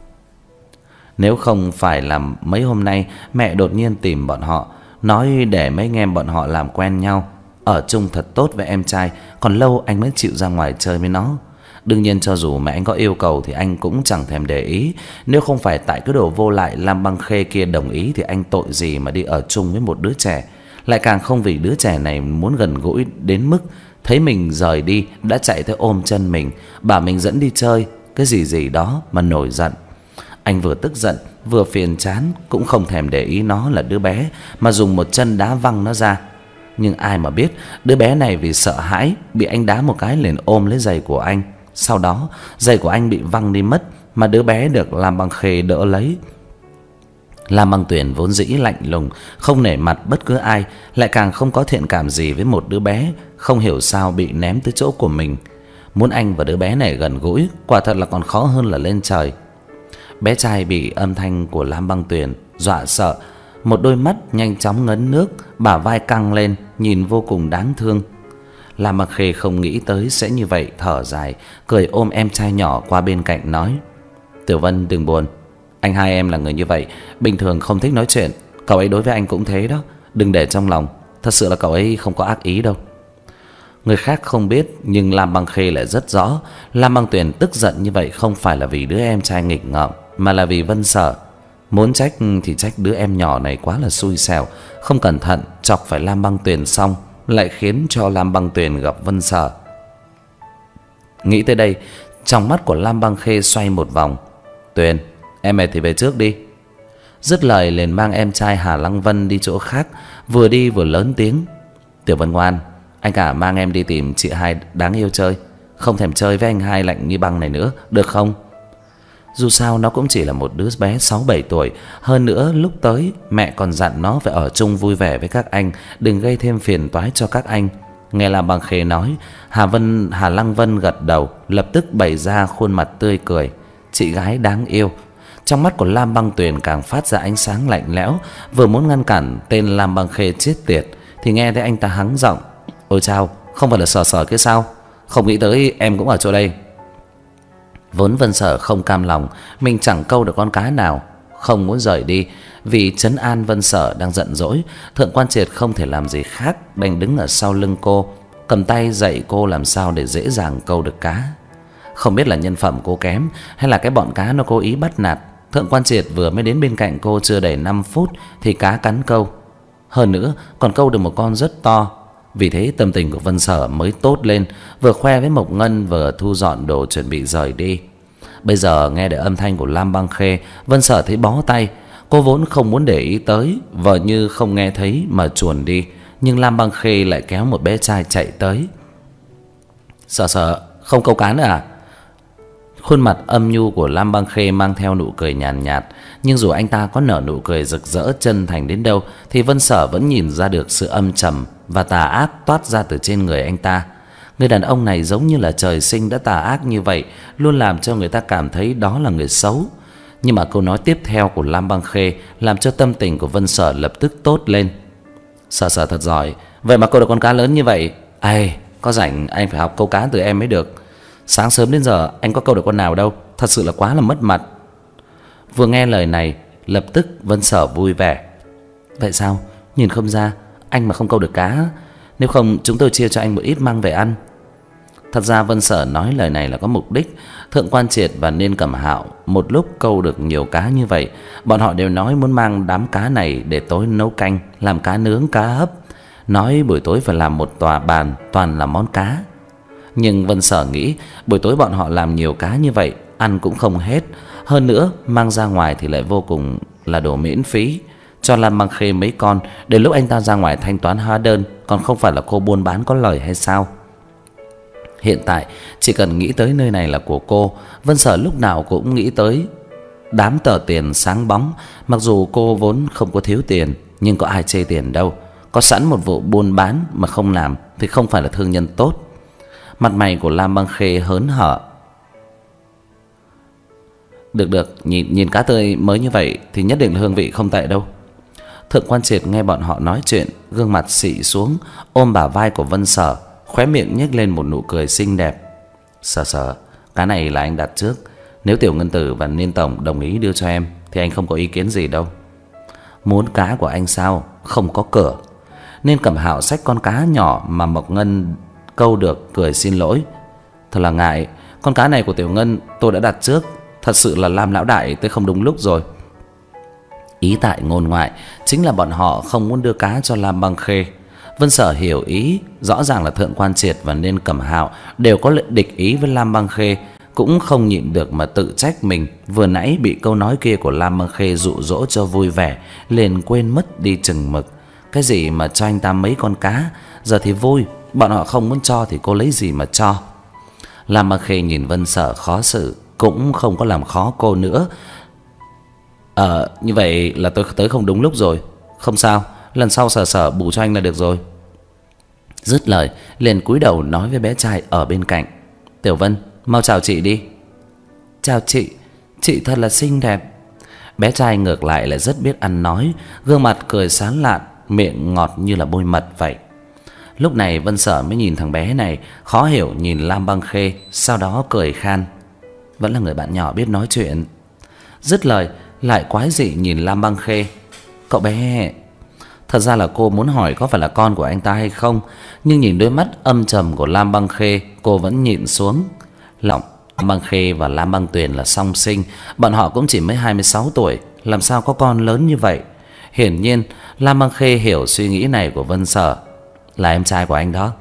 Nếu không phải là mấy hôm nay mẹ đột nhiên tìm bọn họ, nói để mấy anh em bọn họ làm quen nhau, ở chung thật tốt với em trai, còn lâu anh mới chịu ra ngoài chơi với nó. Đương nhiên cho dù mẹ anh có yêu cầu thì anh cũng chẳng thèm để ý. Nếu không phải tại cái đồ vô lại Lam Băng Khê kia đồng ý thì anh tội gì mà đi ở chung với một đứa trẻ. Lại càng không vì đứa trẻ này muốn gần gũi đến mức thấy mình rời đi đã chạy tới ôm chân mình, bảo mình dẫn đi chơi cái gì gì đó mà nổi giận. Anh vừa tức giận vừa phiền chán, cũng không thèm để ý nó là đứa bé mà dùng một chân đá văng nó ra. Nhưng ai mà biết đứa bé này vì sợ hãi bị anh đá một cái liền ôm lấy giày của anh. Sau đó giày của anh bị văng đi mất, mà đứa bé được Lam Băng Khê đỡ lấy. Lam Băng Tuyền vốn dĩ lạnh lùng, không nể mặt bất cứ ai, lại càng không có thiện cảm gì với một đứa bé, không hiểu sao bị ném tới chỗ của mình. Muốn anh và đứa bé này gần gũi quả thật là còn khó hơn là lên trời. Bé trai bị âm thanh của Lam Băng Tuyền dọa sợ, một đôi mắt nhanh chóng ngấn nước, bả vai căng lên, nhìn vô cùng đáng thương. Lam Băng Khê không nghĩ tới sẽ như vậy, thở dài, cười ôm em trai nhỏ qua bên cạnh nói: Tiểu Vân đừng buồn, anh hai em là người như vậy, bình thường không thích nói chuyện, cậu ấy đối với anh cũng thế đó, đừng để trong lòng, thật sự là cậu ấy không có ác ý đâu. Người khác không biết nhưng Lam Băng Khê lại rất rõ. Lam Băng Tuyền tức giận như vậy không phải là vì đứa em trai nghịch ngợm, mà là vì Vân Sở. Muốn trách thì trách đứa em nhỏ này quá là xui xẻo, không cẩn thận chọc phải Lam Băng Tuyền xong lại khiến cho Lam Băng Tuyền gặp Vân Sở. Nghĩ tới đây, trong mắt của Lam Băng Khê xoay một vòng. Tuyền, em mệt thì về trước đi. Dứt lời liền mang em trai Hà Lăng Vân đi chỗ khác, vừa đi vừa lớn tiếng: Tiểu Vân ngoan, anh cả mang em đi tìm chị hai đáng yêu chơi, không thèm chơi với anh hai lạnh như băng này nữa, được không? Dù sao nó cũng chỉ là một đứa bé sáu bảy tuổi, hơn nữa lúc tới mẹ còn dặn nó phải ở chung vui vẻ với các anh, đừng gây thêm phiền toái cho các anh. Nghe Lam Băng Khê nói, Hà Vân Hà Lăng Vân gật đầu, lập tức bày ra khuôn mặt tươi cười. Chị gái đáng yêu. Trong mắt của Lam Băng Tuyền càng phát ra ánh sáng lạnh lẽo, vừa muốn ngăn cản tên Lam Băng Khê chết tiệt thì nghe thấy anh ta hắng giọng: Ôi chao, không phải là Sở Sở kia sao? Không nghĩ tới em cũng ở chỗ đây. Vốn Vân Sở không cam lòng mình chẳng câu được con cá nào, không muốn rời đi. Vì trấn an Vân Sở đang giận dỗi, Thượng Quan Triệt không thể làm gì khác đành đứng ở sau lưng cô, cầm tay dạy cô làm sao để dễ dàng câu được cá. Không biết là nhân phẩm cô kém hay là cái bọn cá nó cố ý bắt nạt, Thượng Quan Triệt vừa mới đến bên cạnh cô chưa đầy năm phút thì cá cắn câu, hơn nữa còn câu được một con rất to. Vì thế tâm tình của Vân Sở mới tốt lên, vừa khoe với Mộc Ngân vừa thu dọn đồ chuẩn bị rời đi. Bây giờ nghe được âm thanh của Lam Băng Khê, Vân Sở thấy bó tay. Cô vốn không muốn để ý tới, vờ như không nghe thấy mà chuồn đi, nhưng Lam Băng Khê lại kéo một bé trai chạy tới. Sở Sở, không câu cá nữa à? Khuôn mặt âm nhu của Lam Băng Khê mang theo nụ cười nhàn nhạt, nhạt, nhưng dù anh ta có nở nụ cười rực rỡ chân thành đến đâu thì Vân Sở vẫn nhìn ra được sự âm trầm và tà ác toát ra từ trên người anh ta. Người đàn ông này giống như là trời sinh đã tà ác như vậy, luôn làm cho người ta cảm thấy đó là người xấu. Nhưng mà câu nói tiếp theo của Lam Băng Khê làm cho tâm tình của Vân Sở lập tức tốt lên. Sở Sở thật giỏi, vậy mà câu được con cá lớn như vậy. Ai, có rảnh anh phải học câu cá từ em mới được. Sáng sớm đến giờ anh có câu được con nào đâu, thật sự là quá là mất mặt. Vừa nghe lời này, lập tức Vân Sở vui vẻ. Vậy sao, nhìn không ra anh mà không câu được cá, nếu không chúng tôi chia cho anh một ít mang về ăn. Thật ra Vân Sở nói lời này là có mục đích. Thượng Quan Triệt và Niên Cẩm Hạo một lúc câu được nhiều cá như vậy, bọn họ đều nói muốn mang đám cá này để tối nấu canh, làm cá nướng, cá hấp, nói buổi tối phải làm một tòa bàn toàn là món cá. Nhưng Vân Sở nghĩ buổi tối bọn họ làm nhiều cá như vậy ăn cũng không hết, hơn nữa mang ra ngoài thì lại vô cùng là đồ miễn phí. Cho Lam Băng Khê mấy con, đến lúc anh ta ra ngoài thanh toán hóa đơn, còn không phải là cô buôn bán có lời hay sao? Hiện tại chỉ cần nghĩ tới nơi này là của cô, Vân Sở lúc nào cũng nghĩ tới đám tờ tiền sáng bóng. Mặc dù cô vốn không có thiếu tiền, nhưng có ai chê tiền đâu. Có sẵn một vụ buôn bán mà không làm thì không phải là thương nhân tốt. Mặt mày của Lam Băng Khê hớn hở. Được được, nhìn nhìn cá tươi mới như vậy thì nhất định là hương vị không tệ đâu. Thượng Quan Triệt nghe bọn họ nói chuyện, gương mặt xị xuống, ôm bả vai của Vân Sở, khóe miệng nhếch lên một nụ cười xinh đẹp. Sở Sở, cá này là anh đặt trước. Nếu Tiểu Ngân Tử và Niên Tổng đồng ý đưa cho em thì anh không có ý kiến gì đâu. Muốn cá của anh sao? Không có cửa. Nên Cẩm Hạo xách con cá nhỏ mà Mộc Ngân câu được, cười xin lỗi. Thật là ngại, con cá này của Tiểu Ngân tôi đã đặt trước. Thật sự là Lam lão đại tới không đúng lúc rồi. Ý tại ngôn ngoại chính là bọn họ không muốn đưa cá cho Lam Băng Khê. Vân Sở hiểu ý, rõ ràng là Thượng Quan Triệt và Nên Cẩm Hạo đều có lệnh địch ý với Lam Băng Khê, cũng không nhịn được mà tự trách mình vừa nãy bị câu nói kia của Lam Băng Khê dụ dỗ cho vui vẻ, liền quên mất đi chừng mực. Cái gì mà cho anh ta mấy con cá, giờ thì vui, bọn họ không muốn cho thì cô lấy gì mà cho. Lam Băng Khê nhìn Vân Sở khó xử, cũng không có làm khó cô nữa. Ờ, như vậy là tôi tới không đúng lúc rồi. Không sao, lần sau Sở Sở bù cho anh là được rồi. Dứt lời, liền cúi đầu nói với bé trai ở bên cạnh. Tiểu Vân, mau chào chị đi. Chào chị, chị thật là xinh đẹp. Bé trai ngược lại lại rất biết ăn nói, gương mặt cười sán lạn, miệng ngọt như là bôi mật vậy. Lúc này Vân Sở mới nhìn thằng bé này, khó hiểu nhìn Lam Băng Khê, sau đó cười khan. Vẫn là người bạn nhỏ biết nói chuyện. Dứt lời lại quái dị nhìn Lam Băng Khê. Cậu bé... Thật ra là cô muốn hỏi có phải là con của anh ta hay không, nhưng nhìn đôi mắt âm trầm của Lam Băng Khê, cô vẫn nhịn xuống. Lòng Lam Băng Khê và Lam Băng Tuyền là song sinh, bọn họ cũng chỉ mới hai mươi sáu tuổi, làm sao có con lớn như vậy. Hiển nhiên Lam Băng Khê hiểu suy nghĩ này của Vân Sở. Là em trai của anh đó.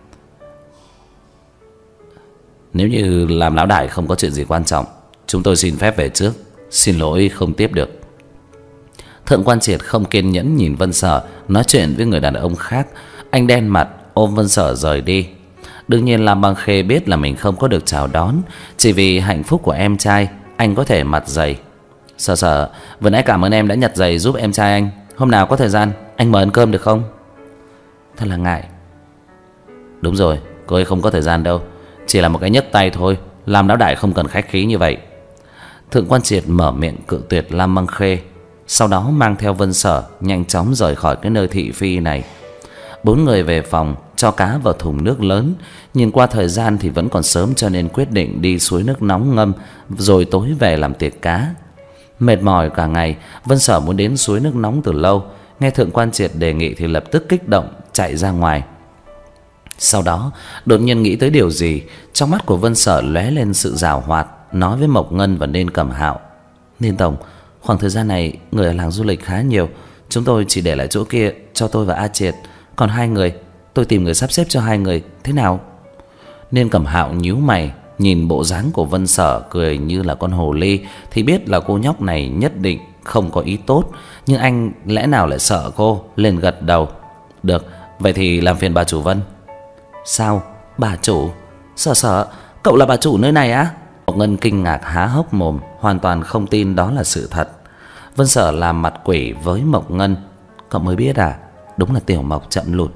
Nếu như làm lão đại không có chuyện gì quan trọng, chúng tôi xin phép về trước. Xin lỗi không tiếp được. Thượng Quan Triệt không kiên nhẫn nhìn Vân Sở nói chuyện với người đàn ông khác. Anh đen mặt ôm Vân Sở rời đi. Đương nhiên Lam Băng Khê biết là mình không có được chào đón. Chỉ vì hạnh phúc của em trai, anh có thể mặt dày. Sở Sở, vừa nãy cảm ơn em đã nhặt giày giúp em trai anh. Hôm nào có thời gian anh mời ăn cơm được không? Thật là ngại. Đúng rồi, cô ấy không có thời gian đâu. Chỉ là một cái nhấc tay thôi, làm lão đại không cần khách khí như vậy. Thượng Quan Triệt mở miệng cự tuyệt Lam Băng Khê, sau đó mang theo Vân Sở nhanh chóng rời khỏi cái nơi thị phi này. Bốn người về phòng, cho cá vào thùng nước lớn. Nhìn qua thời gian thì vẫn còn sớm, cho nên quyết định đi suối nước nóng ngâm, rồi tối về làm tiệc cá. Mệt mỏi cả ngày, Vân Sở muốn đến suối nước nóng từ lâu. Nghe Thượng Quan Triệt đề nghị thì lập tức kích động chạy ra ngoài. Sau đó đột nhiên nghĩ tới điều gì, trong mắt của Vân Sở lóe lên sự giảo hoạt, nói với Mộc Ngân và Nên Cẩm Hạo. Nên tổng, khoảng thời gian này người ở làng du lịch khá nhiều, chúng tôi chỉ để lại chỗ kia cho tôi và A Triệt, còn hai người tôi tìm người sắp xếp cho hai người, thế nào? Nên Cẩm Hạo nhíu mày, nhìn bộ dáng của Vân Sở cười như là con hồ ly thì biết là cô nhóc này nhất định không có ý tốt, nhưng anh lẽ nào lại sợ cô, lên gật đầu. Được, vậy thì làm phiền bà chủ Vân. Sao? Bà chủ? Sở Sở, cậu là bà chủ nơi này á? Mộc Ngân kinh ngạc há hốc mồm, hoàn toàn không tin đó là sự thật. Vân Sở làm mặt quỷ với Mộc Ngân. Cậu mới biết à? Đúng là tiểu Mộc chậm lụt.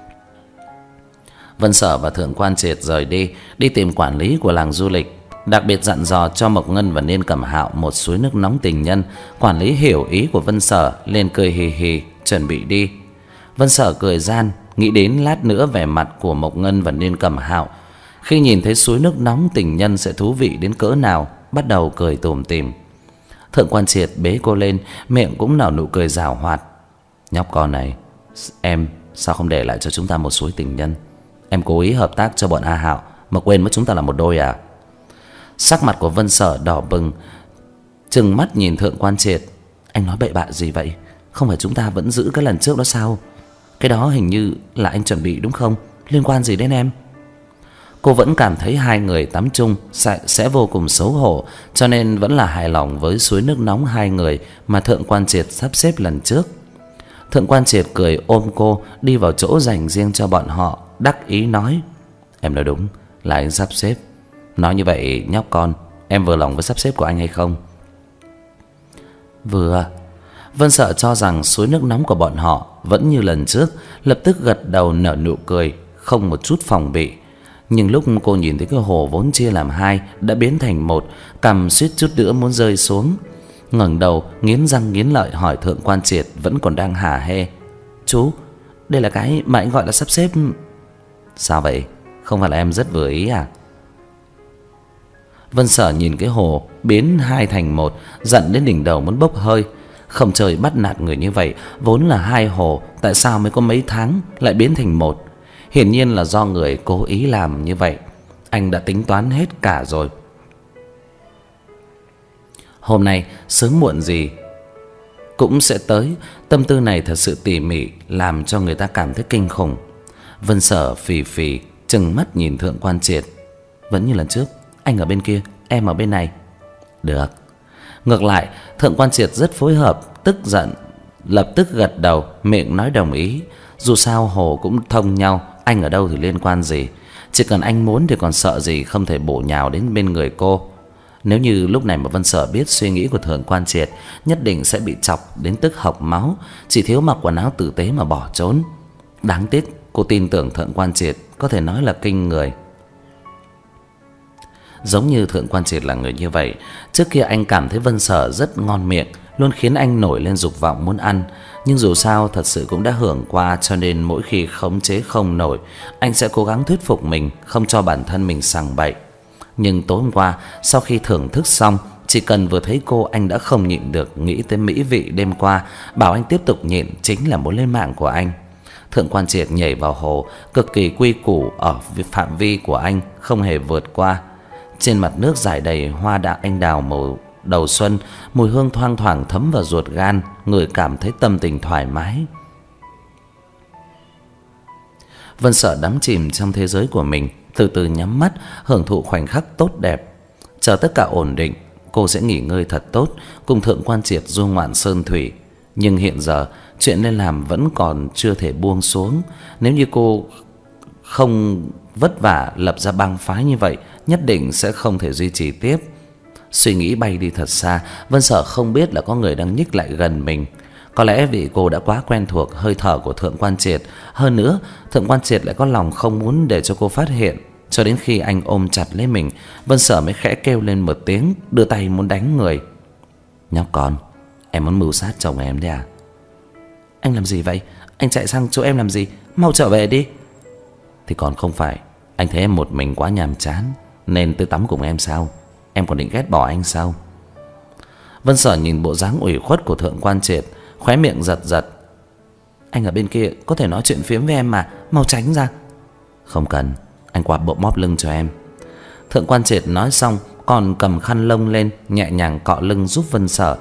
Vân Sở và Thượng Quan Triệt rời đi, đi tìm quản lý của làng du lịch, đặc biệt dặn dò cho Mộc Ngân và Nên Cẩm Hạo một suối nước nóng tình nhân. Quản lý hiểu ý của Vân Sở, lên cười hì hì chuẩn bị đi. Vân Sở cười gian, nghĩ đến lát nữa vẻ mặt của Mộc Ngân và Nên Cẩm Hạo khi nhìn thấy suối nước nóng tình nhân sẽ thú vị đến cỡ nào, bắt đầu cười tủm tỉm. Thượng Quan Triệt bế cô lên, miệng cũng nở nụ cười giảo hoạt. Nhóc con này, em sao không để lại cho chúng ta một suối tình nhân? Em cố ý hợp tác cho bọn A Hạo mà quên mất chúng ta là một đôi à? Sắc mặt của Vân Sở đỏ bừng, trừng mắt nhìn Thượng Quan Triệt. Anh nói bậy bạ gì vậy? Không phải chúng ta vẫn giữ cái lần trước đó sao? Cái đó hình như là anh chuẩn bị đúng không? Liên quan gì đến em? Cô vẫn cảm thấy hai người tắm chung sẽ, sẽ vô cùng xấu hổ, cho nên vẫn là hài lòng với suối nước nóng hai người mà Thượng Quan Triệt sắp xếp lần trước. Thượng Quan Triệt cười ôm cô đi vào chỗ dành riêng cho bọn họ, đắc ý nói. Em nói đúng, Là anh sắp xếp. Nói như vậy nhóc con, em vừa lòng với sắp xếp của anh hay không? Vừa. Vân Sợ cho rằng suối nước nóng của bọn họ vẫn như lần trước, lập tức gật đầu nở nụ cười, không một chút phòng bị. Nhưng lúc cô nhìn thấy cái hồ vốn chia làm hai đã biến thành một, cằm suýt chút nữa muốn rơi xuống. Ngẩng đầu nghiến răng nghiến lợi hỏi Thượng Quan Triệt vẫn còn đang hả hê: "Chú, đây là cái mà anh gọi là sắp xếp?" "Sao vậy? Không phải là em rất vừa ý à?" Vân Sở nhìn cái hồ biến hai thành một, giận đến đỉnh đầu muốn bốc hơi. Không trời bắt nạt người như vậy, vốn là hai hồ, tại sao mới có mấy tháng lại biến thành một? Hiển nhiên là do người cố ý làm như vậy. Anh đã tính toán hết cả rồi. Hôm nay sớm muộn gì cũng sẽ tới. Tâm tư này thật sự tỉ mỉ, làm cho người ta cảm thấy kinh khủng. Vân Sở phì phì trừng mắt nhìn Thượng Quan Triệt: "Vẫn như lần trước, anh ở bên kia, em ở bên này." "Được." Ngược lại, Thượng Quan Triệt rất phối hợp, tức giận lập tức gật đầu, miệng nói đồng ý. Dù sao hồ cũng thông nhau, anh ở đâu thì liên quan gì? Chỉ cần anh muốn thì còn sợ gì không thể bổ nhào đến bên người cô. Nếu như lúc này mà Vân Sở biết suy nghĩ của Thượng Quan Triệt, nhất định sẽ bị chọc đến tức hộc máu, chỉ thiếu mặc quần áo tử tế mà bỏ trốn. Đáng tiếc cô tin tưởng Thượng Quan Triệt có thể nói là kinh người. Giống như Thượng Quan Triệt là người như vậy, trước kia anh cảm thấy Vân Sở rất ngon miệng, luôn khiến anh nổi lên dục vọng muốn ăn. Nhưng dù sao thật sự cũng đã hưởng qua, cho nên mỗi khi khống chế không nổi, anh sẽ cố gắng thuyết phục mình không cho bản thân mình sằng bậy. Nhưng tối hôm qua, sau khi thưởng thức xong, chỉ cần vừa thấy cô anh đã không nhịn được nghĩ tới mỹ vị đêm qua, bảo anh tiếp tục nhịn chính là muốn lên mạng của anh. Thượng Quan Triệt nhảy vào hồ, cực kỳ quy củ ở phạm vi của anh, không hề vượt qua. Trên mặt nước rải đầy hoa đào anh đào màu đầu xuân, mùi hương thoang thoảng thấm vào ruột gan, người cảm thấy tâm tình thoải mái. Vân Sở đắm chìm trong thế giới của mình, từ từ nhắm mắt hưởng thụ khoảnh khắc tốt đẹp. Chờ tất cả ổn định, cô sẽ nghỉ ngơi thật tốt, cùng Thượng Quan Triệt du ngoạn sơn thủy. Nhưng hiện giờ chuyện nên làm vẫn còn chưa thể buông xuống. Nếu như cô không vất vả lập ra bang phái như vậy, nhất định sẽ không thể duy trì tiếp. Suy nghĩ bay đi thật xa, Vân Sở không biết là có người đang nhích lại gần mình. Có lẽ vì cô đã quá quen thuộc hơi thở của Thượng Quan Triệt, hơn nữa Thượng Quan Triệt lại có lòng không muốn để cho cô phát hiện. Cho đến khi anh ôm chặt lấy mình, Vân Sở mới khẽ kêu lên một tiếng, đưa tay muốn đánh người. "Nhóc con, em muốn mưu sát chồng em đấy à?" "Anh làm gì vậy? Anh chạy sang chỗ em làm gì? Mau trở về đi." "Thì còn không phải, anh thấy em một mình quá nhàm chán nên tới tắm cùng em sao? Em còn định ghét bỏ anh sao?" Vân Sở nhìn bộ dáng ủy khuất của Thượng Quan Triệt, khóe miệng giật giật. "Anh ở bên kia có thể nói chuyện phiếm với em mà, mau tránh ra." "Không cần, anh qua bộ móp lưng cho em." Thượng Quan Triệt nói xong còn cầm khăn lông lên, nhẹ nhàng cọ lưng giúp Vân Sở.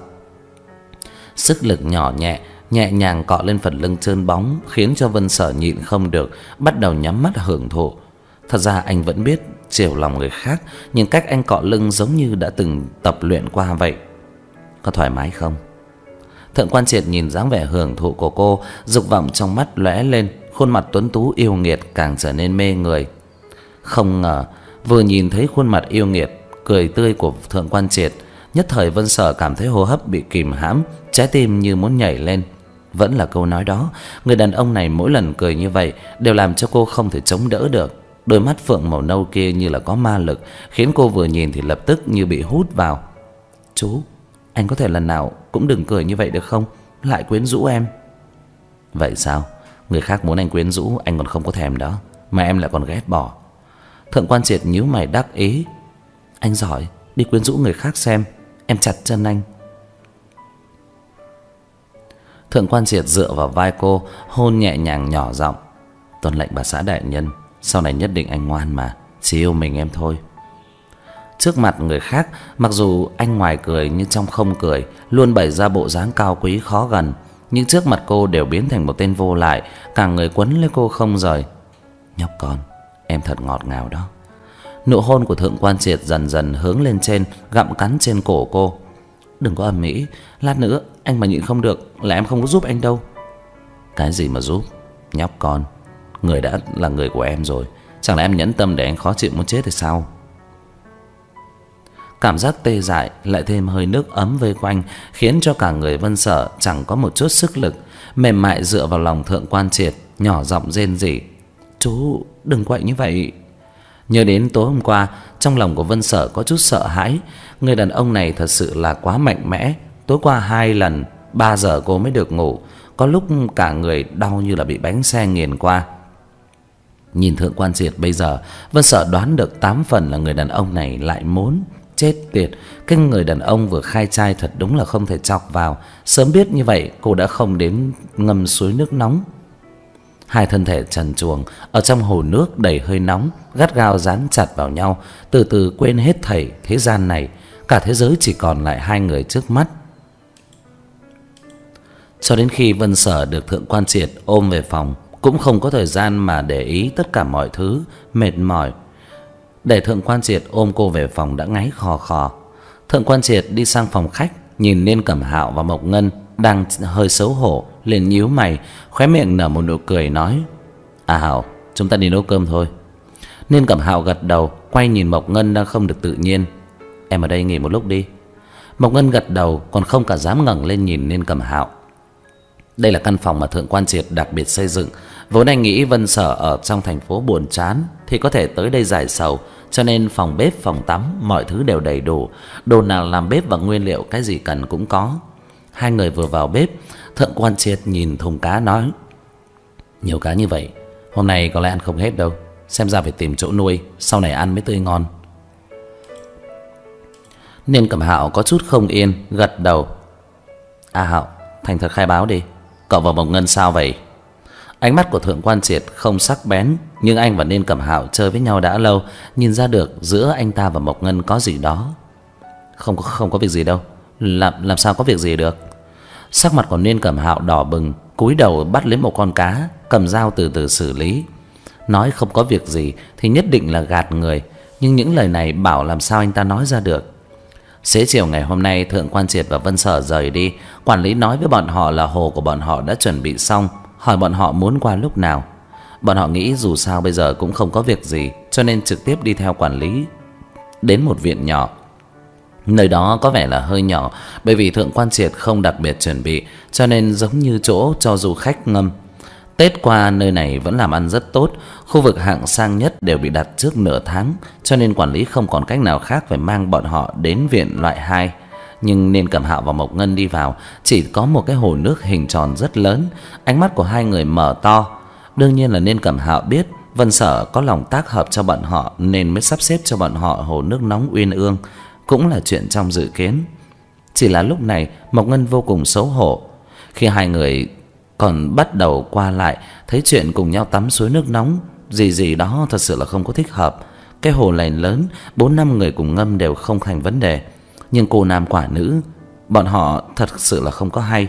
Sức lực nhỏ nhẹ nhẹ nhàng cọ lên phần lưng trơn bóng, khiến cho Vân Sở nhịn không được, bắt đầu nhắm mắt hưởng thụ. Thật ra anh vẫn biết chiều lòng người khác, nhưng cách anh cọ lưng giống như đã từng tập luyện qua vậy. "Có thoải mái không?" Thượng Quan Triệt nhìn dáng vẻ hưởng thụ của cô, dục vọng trong mắt lóe lên, khuôn mặt tuấn tú yêu nghiệt càng trở nên mê người. Không ngờ vừa nhìn thấy khuôn mặt yêu nghiệt cười tươi của Thượng Quan Triệt, nhất thời Vân Sở cảm thấy hô hấp bị kìm hãm, trái tim như muốn nhảy lên. Vẫn là câu nói đó, người đàn ông này mỗi lần cười như vậy đều làm cho cô không thể chống đỡ được. Đôi mắt phượng màu nâu kia như là có ma lực, khiến cô vừa nhìn thì lập tức như bị hút vào. "Chú, anh có thể lần nào cũng đừng cười như vậy được không? Lại quyến rũ em." "Vậy sao? Người khác muốn anh quyến rũ anh còn không có thèm đó, mà em lại còn ghét bỏ." Thượng Quan Triệt nhíu mày đắc ý. "Anh giỏi, đi quyến rũ người khác xem, em chặt chân anh." Thượng Quan Triệt dựa vào vai cô, hôn nhẹ nhàng nhỏ giọng. "Tuân lệnh bà xã đại nhân, sau này nhất định anh ngoan mà, chỉ yêu mình em thôi." Trước mặt người khác, mặc dù anh ngoài cười nhưng trong không cười, luôn bày ra bộ dáng cao quý khó gần, nhưng trước mặt cô đều biến thành một tên vô lại, cả người quấn lấy cô không rời. "Nhóc con, em thật ngọt ngào đó." Nụ hôn của Thượng Quan Triệt dần dần hướng lên trên, gặm cắn trên cổ cô. "Đừng có ầm ĩ, lát nữa anh mà nhịn không được là em không có giúp anh đâu." "Cái gì mà giúp? Nhóc con, người đã là người của em rồi, Chẳng lẽ em nhẫn tâm để anh khó chịu muốn chết thì sao? Cảm giác tê dại lại thêm hơi nước ấm vây quanh khiến cho cả người Vân Sở chẳng có một chút sức lực, mềm mại dựa vào lòng Thượng Quan Triệt, nhỏ giọng rên rỉ: "Chú đừng quậy như vậy." Nhớ đến tối hôm qua, trong lòng của Vân Sở có chút sợ hãi. Người đàn ông này thật sự là quá mạnh mẽ. Tối qua hai lần ba giờ cô mới được ngủ, có lúc cả người đau như là bị bánh xe nghiền qua. Nhìn Thượng Quan Triệt bây giờ, Vân Sở đoán được tám phần là người đàn ông này lại muốn chết tiệt. Cái người đàn ông vừa khai trai thật đúng là không thể chọc vào. Sớm biết như vậy cô đã không đến ngâm suối nước nóng. Hai thân thể trần truồng ở trong hồ nước đầy hơi nóng, gắt gao dán chặt vào nhau, từ từ quên hết thảy thế gian này. Cả thế giới chỉ còn lại hai người trước mắt. Cho đến khi Vân Sở được Thượng Quan Triệt ôm về phòng, cũng không có thời gian mà để ý tất cả mọi thứ, mệt mỏi. Để Thượng Quan Triệt ôm cô về phòng đã ngáy khò khò. Thượng Quan Triệt đi sang phòng khách, nhìn Niên Cẩm Hạo và Mộc Ngân đang hơi xấu hổ, liền nhíu mày, khóe miệng nở một nụ cười nói: "À Hạo, chúng ta đi nấu cơm thôi." Niên Cẩm Hạo gật đầu, quay nhìn Mộc Ngân đang không được tự nhiên: "Em ở đây nghỉ một lúc đi." Mộc Ngân gật đầu, còn không cả dám ngẩng lên nhìn Niên Cẩm Hạo. Đây là căn phòng mà Thượng Quan Triệt đặc biệt xây dựng. Vốn anh nghĩ Vân Sở ở trong thành phố buồn chán thì có thể tới đây giải sầu, cho nên phòng bếp, phòng tắm, mọi thứ đều đầy đủ. Đồ nào làm bếp và nguyên liệu cái gì cần cũng có. Hai người vừa vào bếp, Thượng Quan Triệt nhìn thùng cá nói: "Nhiều cá như vậy, hôm nay có lẽ ăn không hết đâu. Xem ra phải tìm chỗ nuôi, sau này ăn mới tươi ngon." Niên Cẩm Hạo có chút không yên, gật đầu: "À Hạo, thành thật khai báo đi, cậu và Mộc Ngân sao vậy?" Ánh mắt của Thượng Quan Triệt không sắc bén, nhưng anh và Niên Cẩm Hạo chơi với nhau đã lâu, nhìn ra được giữa anh ta và Mộc Ngân có gì đó. Không có không có việc gì đâu. Làm làm sao có việc gì được? Sắc mặt của Niên Cẩm Hạo đỏ bừng, cúi đầu bắt lấy một con cá, cầm dao từ từ xử lý. Nói không có việc gì thì nhất định là gạt người, nhưng những lời này bảo làm sao anh ta nói ra được. Xế chiều ngày hôm nay, Thượng Quan Triệt và Vân Sở rời đi. Quản lý nói với bọn họ là hồ của bọn họ đã chuẩn bị xong, hỏi bọn họ muốn qua lúc nào. Bọn họ nghĩ dù sao bây giờ cũng không có việc gì, cho nên trực tiếp đi theo quản lý đến một viện nhỏ. Nơi đó có vẻ là hơi nhỏ, bởi vì Thượng Quan Triệt không đặc biệt chuẩn bị, cho nên giống như chỗ cho du khách ngâm. Tết qua nơi này vẫn làm ăn rất tốt, khu vực hạng sang nhất đều bị đặt trước nửa tháng, cho nên quản lý không còn cách nào khác phải mang bọn họ đến viện loại hai. Nhưng Niên Cẩm Hạo và Mộc Ngân đi vào, chỉ có một cái hồ nước hình tròn rất lớn. Ánh mắt của hai người mở to. Đương nhiên là Niên Cẩm Hạo biết Vân Sở có lòng tác hợp cho bọn họ, nên mới sắp xếp cho bọn họ hồ nước nóng uyên ương, cũng là chuyện trong dự kiến. Chỉ là lúc này Mộc Ngân vô cùng xấu hổ. Khi hai người còn bắt đầu qua lại, thấy chuyện cùng nhau tắm suối nước nóng gì gì đó thật sự là không có thích hợp. Cái hồ này lớn, bốn năm người cùng ngâm đều không thành vấn đề, nhưng cô nam quả nữ, bọn họ thật sự là không có hay.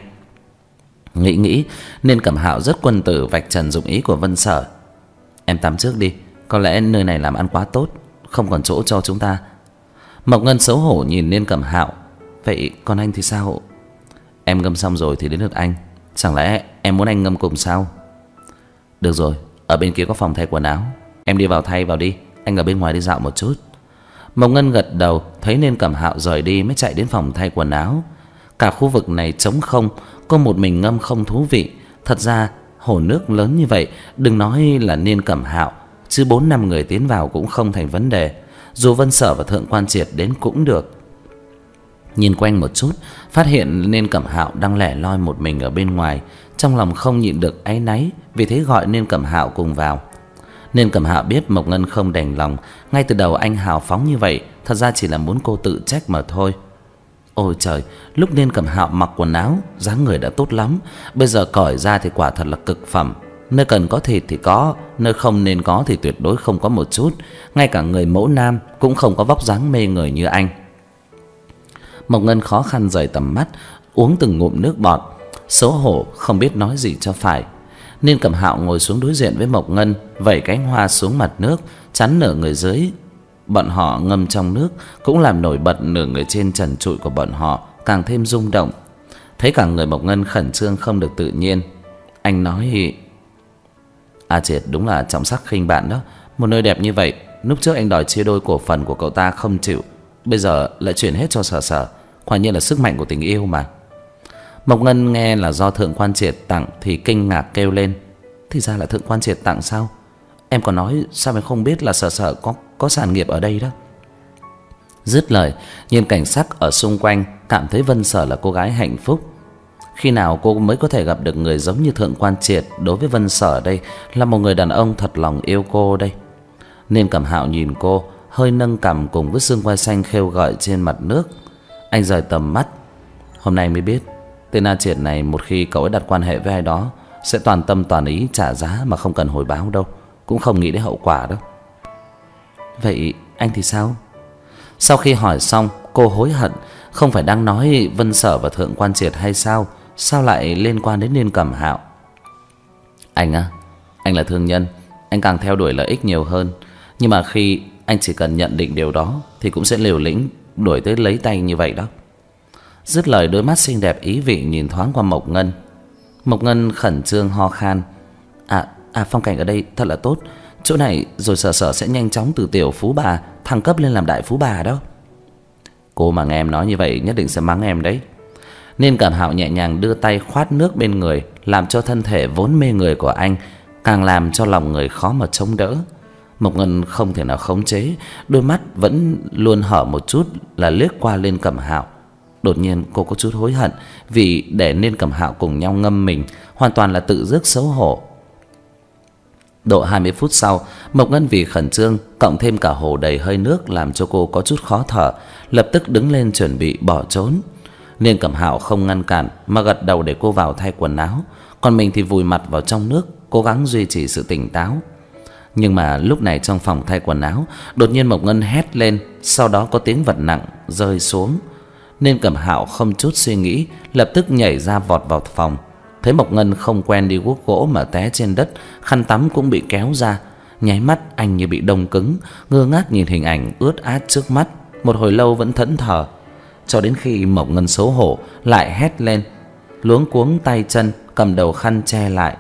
Nghĩ nghĩ nên Cẩm Hạo rất quân tử vạch trần dụng ý của Vân Sở: "Em tắm trước đi, có lẽ nơi này làm ăn quá tốt, không còn chỗ cho chúng ta." Mộc Ngân xấu hổ nhìn Niên Cẩm Hạo: "Vậy còn anh thì sao?" "Em ngâm xong rồi thì đến lượt anh. Chẳng lẽ em muốn anh ngâm cùng sao?" "Được rồi, ở bên kia có phòng thay quần áo, em đi vào thay vào đi, anh ở bên ngoài đi dạo một chút." Mộc Ngân gật đầu, thấy Niên Cẩm Hạo rời đi mới chạy đến phòng thay quần áo. Cả khu vực này trống không, cô một mình ngâm không thú vị. Thật ra hồ nước lớn như vậy, đừng nói là Niên Cẩm Hạo, chứ bốn năm người tiến vào cũng không thành vấn đề. Dù Vân Sở và Thượng Quan Triệt đến cũng được. Nhìn quanh một chút, phát hiện Niên Cẩm Hạo đang lẻ loi một mình ở bên ngoài, trong lòng không nhịn được áy náy, vì thế gọi Niên Cẩm Hạo cùng vào. Niên Cẩm Hạo biết Mộc Ngân không đành lòng, ngay từ đầu anh hào phóng như vậy, thật ra chỉ là muốn cô tự trách mà thôi. Ôi trời, lúc Niên Cẩm Hạo mặc quần áo, dáng người đã tốt lắm, bây giờ cởi ra thì quả thật là cực phẩm. Nơi cần có thịt thì có, nơi không nên có thì tuyệt đối không có một chút. Ngay cả người mẫu nam cũng không có vóc dáng mê người như anh. Mộc Ngân khó khăn rời tầm mắt, uống từng ngụm nước bọt, xấu hổ không biết nói gì cho phải. Niên Cẩm Hạo ngồi xuống đối diện với Mộc Ngân, vẩy cánh hoa xuống mặt nước, chắn nửa người dưới. Bọn họ ngâm trong nước cũng làm nổi bật nửa người trên trần trụi của bọn họ, càng thêm rung động. Thấy cả người Mộc Ngân khẩn trương không được tự nhiên, anh nói: "À Triệt đúng là trọng sắc khinh bạn đó, Một nơi đẹp như vậy, lúc trước anh đòi chia đôi cổ phần của cậu ta không chịu, bây giờ lại chuyển hết cho Sở Sở. Quả nhiên là sức mạnh của tình yêu mà. Mộc Ngân nghe là do Thượng Quan Triệt tặng thì kinh ngạc kêu lên: thì ra là Thượng Quan Triệt tặng sao? Em còn nói sao em không biết là Sở Sở có có sản nghiệp ở đây đó. Dứt lời, nhìn cảnh sắc ở xung quanh, cảm thấy Vân Sở là cô gái hạnh phúc. Khi nào cô mới có thể gặp được người giống như Thượng Quan Triệt? Đối với Vân Sở đây là một người đàn ông thật lòng yêu cô đây. Nên Cẩm Hạo nhìn cô, hơi nâng cằm cùng với xương quai xanh khêu gợi trên mặt nước. Anh rời tầm mắt. Hôm nay mới biết, tên A Triệt này một khi cậu ấy đặt quan hệ với ai đó sẽ toàn tâm toàn ý trả giá mà không cần hồi báo đâu, cũng không nghĩ đến hậu quả đâu. Vậy anh thì sao? Sau khi hỏi xong, cô hối hận. Không phải đang nói Vân Sở và Thượng Quan Triệt hay sao? Sao lại liên quan đến Nên Cẩm Hạo? Anh à, anh là thương nhân, anh càng theo đuổi lợi ích nhiều hơn. Nhưng mà khi anh chỉ cần nhận định điều đó thì cũng sẽ liều lĩnh đuổi tới lấy tay như vậy đó. Dứt lời, đôi mắt xinh đẹp ý vị nhìn thoáng qua Mộc Ngân. Mộc Ngân khẩn trương ho khan. À, à phong cảnh ở đây thật là tốt. Chỗ này rồi Sở Sở sẽ nhanh chóng từ tiểu phú bà thăng cấp lên làm đại phú bà đó. Cô mà nghe em nói như vậy nhất định sẽ mắng em đấy. Nên Cẩm Hạo nhẹ nhàng đưa tay khoát nước bên người, làm cho thân thể vốn mê người của anh càng làm cho lòng người khó mà chống đỡ. Mộc Ngân không thể nào khống chế, đôi mắt vẫn luôn hở một chút là liếc qua lên Cẩm Hạo. Đột nhiên cô có chút hối hận vì để Nên Cẩm Hạo cùng nhau ngâm mình, hoàn toàn là tự rước xấu hổ. Độ hai mươi phút sau, Mộc Ngân vì khẩn trương cộng thêm cả hồ đầy hơi nước làm cho cô có chút khó thở, lập tức đứng lên chuẩn bị bỏ trốn. Nên Cẩm Hạo không ngăn cản mà gật đầu để cô vào thay quần áo, còn mình thì vùi mặt vào trong nước, cố gắng duy trì sự tỉnh táo. Nhưng mà lúc này trong phòng thay quần áo, đột nhiên Mộc Ngân hét lên, sau đó có tiếng vật nặng rơi xuống. Nên Cẩm Hạo không chút suy nghĩ, lập tức nhảy ra vọt vào phòng. Thấy Mộc Ngân không quen đi guốc gỗ mà té trên đất, khăn tắm cũng bị kéo ra. Nháy mắt anh như bị đông cứng, ngơ ngác nhìn hình ảnh ướt át trước mắt, một hồi lâu vẫn thẫn thờ. Cho đến khi Mộc Ngân xấu hổ lại hét lên, luống cuống tay chân cầm đầu khăn che lại.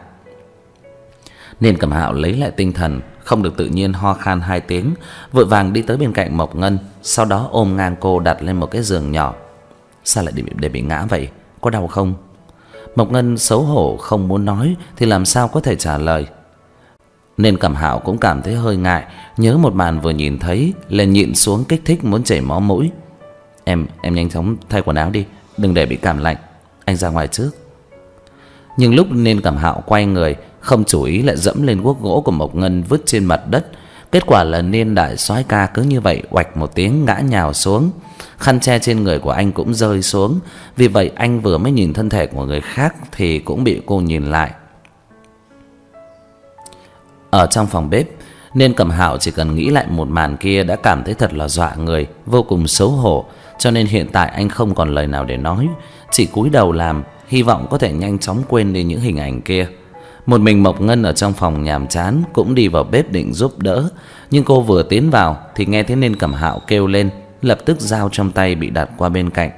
Nên Cẩm Hạo lấy lại tinh thần, không được tự nhiên ho khan hai tiếng, vội vàng đi tới bên cạnh Mộc Ngân, sau đó ôm ngang cô đặt lên một cái giường nhỏ. Sao lại để, để bị ngã vậy? Có đau không? Mộc Ngân xấu hổ không muốn nói thì làm sao có thể trả lời. Nên Cẩm Hạo cũng cảm thấy hơi ngại, nhớ một màn vừa nhìn thấy liền nhịn xuống kích thích muốn chảy máu mũi. Em em nhanh chóng thay quần áo đi, đừng để bị cảm lạnh. Anh ra ngoài trước. Nhưng lúc Nên Cẩm Hạo quay người, không chú ý lại dẫm lên guốc gỗ của Mộc Ngân vứt trên mặt đất. Kết quả là Nên đại soái ca cứ như vậy oạch một tiếng ngã nhào xuống. Khăn che trên người của anh cũng rơi xuống. Vì vậy anh vừa mới nhìn thân thể của người khác thì cũng bị cô nhìn lại. Ở trong phòng bếp, Nên Cẩm Hạo chỉ cần nghĩ lại một màn kia đã cảm thấy thật là dọa người, vô cùng xấu hổ. Cho nên hiện tại anh không còn lời nào để nói, chỉ cúi đầu làm, hy vọng có thể nhanh chóng quên đi những hình ảnh kia. Một mình Mộc Ngân ở trong phòng nhàm chán cũng đi vào bếp định giúp đỡ. Nhưng cô vừa tiến vào thì nghe thấy Nên Cẩm Hạo kêu lên, lập tức dao trong tay bị đặt qua bên cạnh.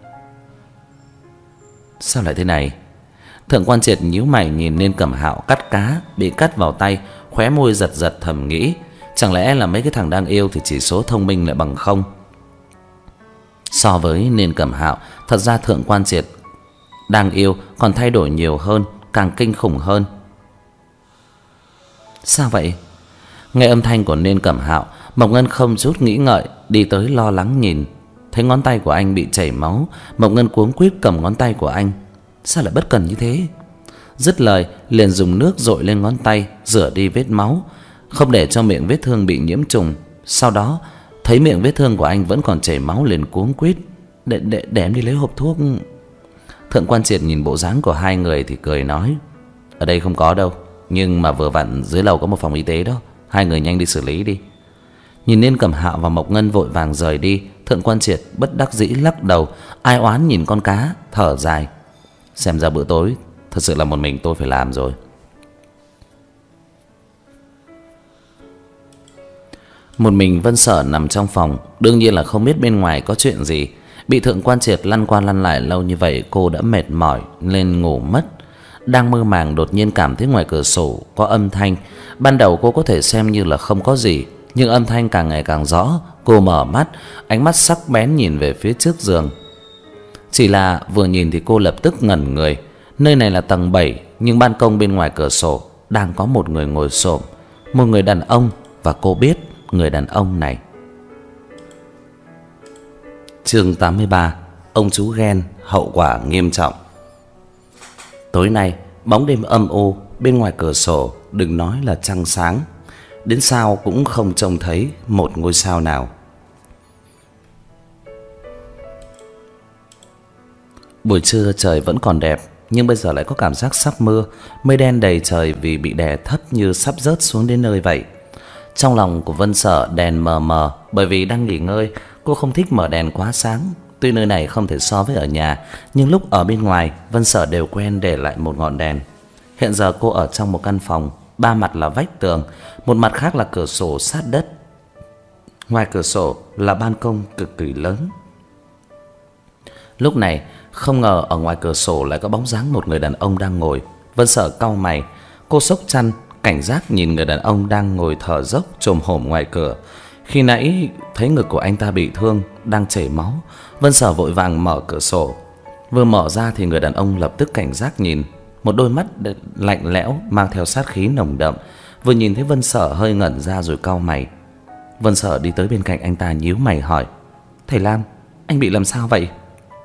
Sao lại thế này? Thượng Quan Triệt nhíu mày nhìn Nên Cẩm Hạo cắt cá bị cắt vào tay, khóe môi giật giật thầm nghĩ, chẳng lẽ là mấy cái thằng đang yêu thì chỉ số thông minh lại bằng không? So với Nên Cẩm Hạo, thật ra Thượng Quan Triệt đang yêu còn thay đổi nhiều hơn, càng kinh khủng hơn. Sao vậy? Nghe âm thanh của Nên Cẩm Hạo, Mộc Ngân không chút nghĩ ngợi đi tới lo lắng nhìn. Thấy ngón tay của anh bị chảy máu, Mộc Ngân cuống quýt cầm ngón tay của anh. Sao lại bất cần như thế? Dứt lời liền dùng nước dội lên ngón tay rửa đi vết máu, không để cho miệng vết thương bị nhiễm trùng. Sau đó thấy miệng vết thương của anh vẫn còn chảy máu liền cuống quýt, để, để, để em đi lấy hộp thuốc. Thượng Quan Triệt nhìn bộ dáng của hai người thì cười nói, ở đây không có đâu, nhưng mà vừa vặn dưới lầu có một phòng y tế đó, hai người nhanh đi xử lý đi. Nhìn Nên Cẩm Hạo và Mộc Ngân vội vàng rời đi, Thượng Quan Triệt bất đắc dĩ lắc đầu, ai oán nhìn con cá, thở dài. Xem ra bữa tối thật sự là một mình tôi phải làm rồi. Một mình Vân Sở nằm trong phòng, đương nhiên là không biết bên ngoài có chuyện gì. Bị Thượng Quan Triệt lăn qua lăn lại lâu như vậy, cô đã mệt mỏi nên ngủ mất. Đang mơ màng đột nhiên cảm thấy ngoài cửa sổ có âm thanh. Ban đầu cô có thể xem như là không có gì, nhưng âm thanh càng ngày càng rõ. Cô mở mắt, ánh mắt sắc bén nhìn về phía trước giường. Chỉ là vừa nhìn thì cô lập tức ngẩn người. Nơi này là tầng bảy, nhưng ban công bên ngoài cửa sổ đang có một người ngồi xổm, một người đàn ông, và cô biết người đàn ông này. Chương tám mươi ba. Ông chú ghen, hậu quả nghiêm trọng. Tối nay bóng đêm âm u, bên ngoài cửa sổ đừng nói là trăng sáng, đến sao cũng không trông thấy một ngôi sao nào. Buổi trưa trời vẫn còn đẹp, nhưng bây giờ lại có cảm giác sắp mưa. Mây đen đầy trời vì bị đè thấp như sắp rớt xuống đến nơi vậy. Trong lòng của Vân Sở đèn mờ mờ, bởi vì đang nghỉ ngơi. Cô không thích mở đèn quá sáng. Tuy nơi này không thể so với ở nhà, nhưng lúc ở bên ngoài Vân Sở đều quen để lại một ngọn đèn. Hiện giờ cô ở trong một căn phòng, ba mặt là vách tường, một mặt khác là cửa sổ sát đất. Ngoài cửa sổ là ban công cực kỳ lớn. Lúc này không ngờ ở ngoài cửa sổ lại có bóng dáng một người đàn ông đang ngồi. Vân Sở cau mày, cô xốc chăn cảnh giác nhìn người đàn ông đang ngồi thở dốc chồm hổm ngoài cửa. Khi nãy thấy ngực của anh ta bị thương, đang chảy máu. Vân Sở vội vàng mở cửa sổ. Vừa mở ra thì người đàn ông lập tức cảnh giác nhìn, một đôi mắt lạnh lẽo mang theo sát khí nồng đậm. Vừa nhìn thấy Vân Sở hơi ngẩn ra rồi cau mày. Vân Sở đi tới bên cạnh anh ta nhíu mày hỏi: "Thầy Lam, anh bị làm sao vậy?"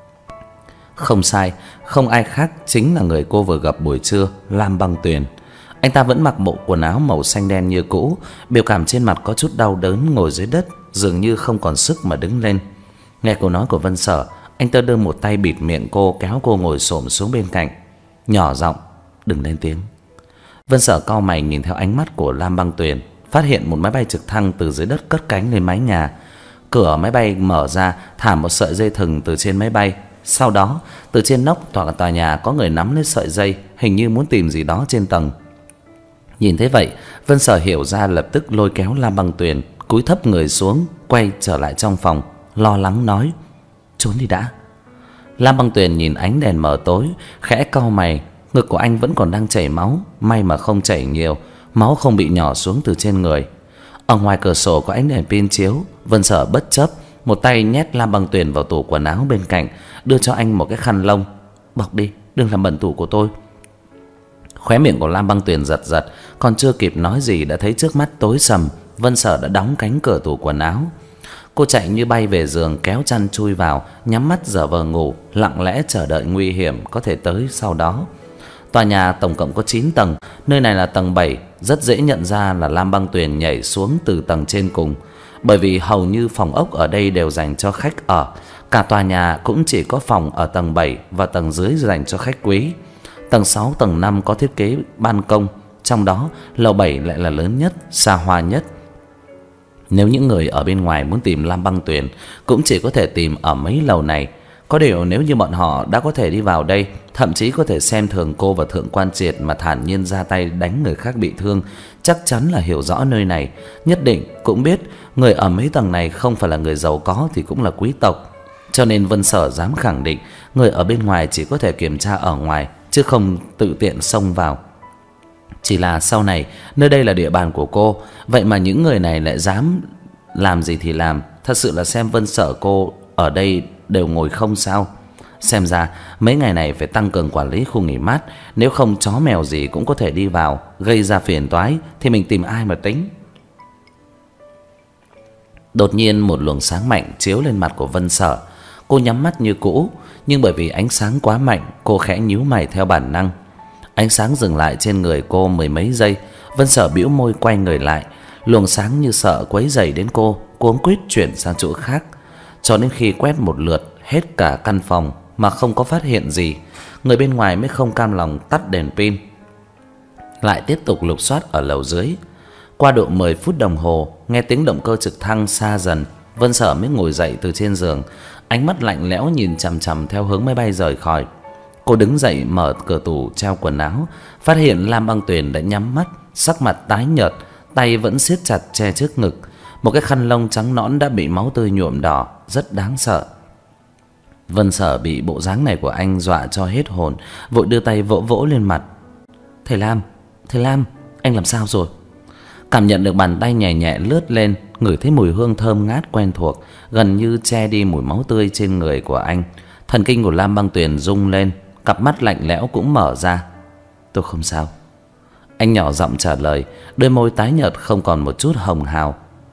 Không sai, không ai khác chính là người cô vừa gặp buổi trưa, Lam Băng Tuyền. Anh ta vẫn mặc bộ quần áo màu xanh đen như cũ, biểu cảm trên mặt có chút đau đớn, ngồi dưới đất dường như không còn sức mà đứng lên. Nghe câu nói của Vân Sở, anh ta đưa một tay bịt miệng cô, kéo cô ngồi xổm xuống bên cạnh, nhỏ giọng: "Đừng lên tiếng." Vân Sở cau mày nhìn theo ánh mắt của Lam Băng Tuyền, phát hiện một máy bay trực thăng từ dưới đất cất cánh lên mái nhà. Cửa máy bay mở ra, thả một sợi dây thừng từ trên máy bay. Sau đó, từ trên nóc tòa tòa nhà có người nắm lấy sợi dây, hình như muốn tìm gì đó trên tầng. Nhìn thấy vậy, Vân Sở hiểu ra, lập tức lôi kéo Lam Băng Tuyền, cúi thấp người xuống, quay trở lại trong phòng, lo lắng nói: "Trốn đi đã." Lam Băng Tuyền nhìn ánh đèn mờ tối, khẽ cau mày. Ngực của anh vẫn còn đang chảy máu, may mà không chảy nhiều, máu không bị nhỏ xuống từ trên người. Ở ngoài cửa sổ có ánh đèn pin chiếu. Vân Sở bất chấp, một tay nhét Lam Băng Tuyền vào tủ quần áo bên cạnh, đưa cho anh một cái khăn lông: "Bọc đi, đừng làm bẩn tủ của tôi." Khóe miệng của Lam Băng Tuyền giật giật, còn chưa kịp nói gì đã thấy trước mắt tối sầm. Vân Sở đã đóng cánh cửa tủ quần áo. Cô chạy như bay về giường, kéo chăn chui vào, nhắm mắt giả vờ ngủ, lặng lẽ chờ đợi nguy hiểm có thể tới sau đó. Tòa nhà tổng cộng có chín tầng, nơi này là tầng bảy, rất dễ nhận ra là Lam Băng Tuyền nhảy xuống từ tầng trên cùng, bởi vì hầu như phòng ốc ở đây đều dành cho khách ở. Cả tòa nhà cũng chỉ có phòng ở tầng bảy và tầng dưới dành cho khách quý. Tầng sáu, tầng năm có thiết kế ban công, trong đó lầu bảy lại là lớn nhất, xa hoa nhất. Nếu những người ở bên ngoài muốn tìm Lam Băng Tuyền cũng chỉ có thể tìm ở mấy lầu này. Có điều nếu như bọn họ đã có thể đi vào đây, thậm chí có thể xem thường cô và Thượng Quan Triệt mà thản nhiên ra tay đánh người khác bị thương, chắc chắn là hiểu rõ nơi này, nhất định cũng biết người ở mấy tầng này không phải là người giàu có thì cũng là quý tộc. Cho nên Vân Sở dám khẳng định người ở bên ngoài chỉ có thể kiểm tra ở ngoài, chứ không tự tiện xông vào. Chỉ là sau này nơi đây là địa bàn của cô, vậy mà những người này lại dám làm gì thì làm. Thật sự là xem Vân Sở cô ở đây đều ngồi không sao. Xem ra mấy ngày này phải tăng cường quản lý khu nghỉ mát, nếu không chó mèo gì cũng có thể đi vào gây ra phiền toái, thì mình tìm ai mà tính. Đột nhiên một luồng sáng mạnh chiếu lên mặt của Vân Sở. Cô nhắm mắt như cũ, nhưng bởi vì ánh sáng quá mạnh, cô khẽ nhíu mày theo bản năng. Ánh sáng dừng lại trên người cô mười mấy giây. Vân Sở bĩu môi quay người lại. Luồng sáng như sợ quấy rầy đến cô, cuống quýt chuyển sang chỗ khác, cho đến khi quét một lượt hết cả căn phòng mà không có phát hiện gì, người bên ngoài mới không cam lòng tắt đèn pin, lại tiếp tục lục soát ở lầu dưới. Qua độ mười phút đồng hồ, nghe tiếng động cơ trực thăng xa dần, Vân Sở mới ngồi dậy từ trên giường, ánh mắt lạnh lẽo nhìn chằm chằm theo hướng máy bay rời khỏi. Cô đứng dậy mở cửa tủ treo quần áo, phát hiện Lam Băng Tuyền đã nhắm mắt, sắc mặt tái nhợt, tay vẫn siết chặt che trước ngực, một cái khăn lông trắng nõn đã bị máu tươi nhuộm đỏ, rất đáng sợ. Vân Sở bị bộ dáng này của anh dọa cho hết hồn, vội đưa tay vỗ vỗ lên mặt. Thầy Lam, thầy Lam, anh làm sao rồi? Cảm nhận được bàn tay nhẹ nhẹ lướt lên, ngửi thấy mùi hương thơm ngát quen thuộc, gần như che đi mùi máu tươi trên người của anh. Thần kinh của Lam Băng Tuyền rung lên, cặp mắt lạnh lẽo cũng mở ra. Tôi không sao, anh nhỏ giọng trả lời, đôi môi tái nhợt không còn một chút hồng hào.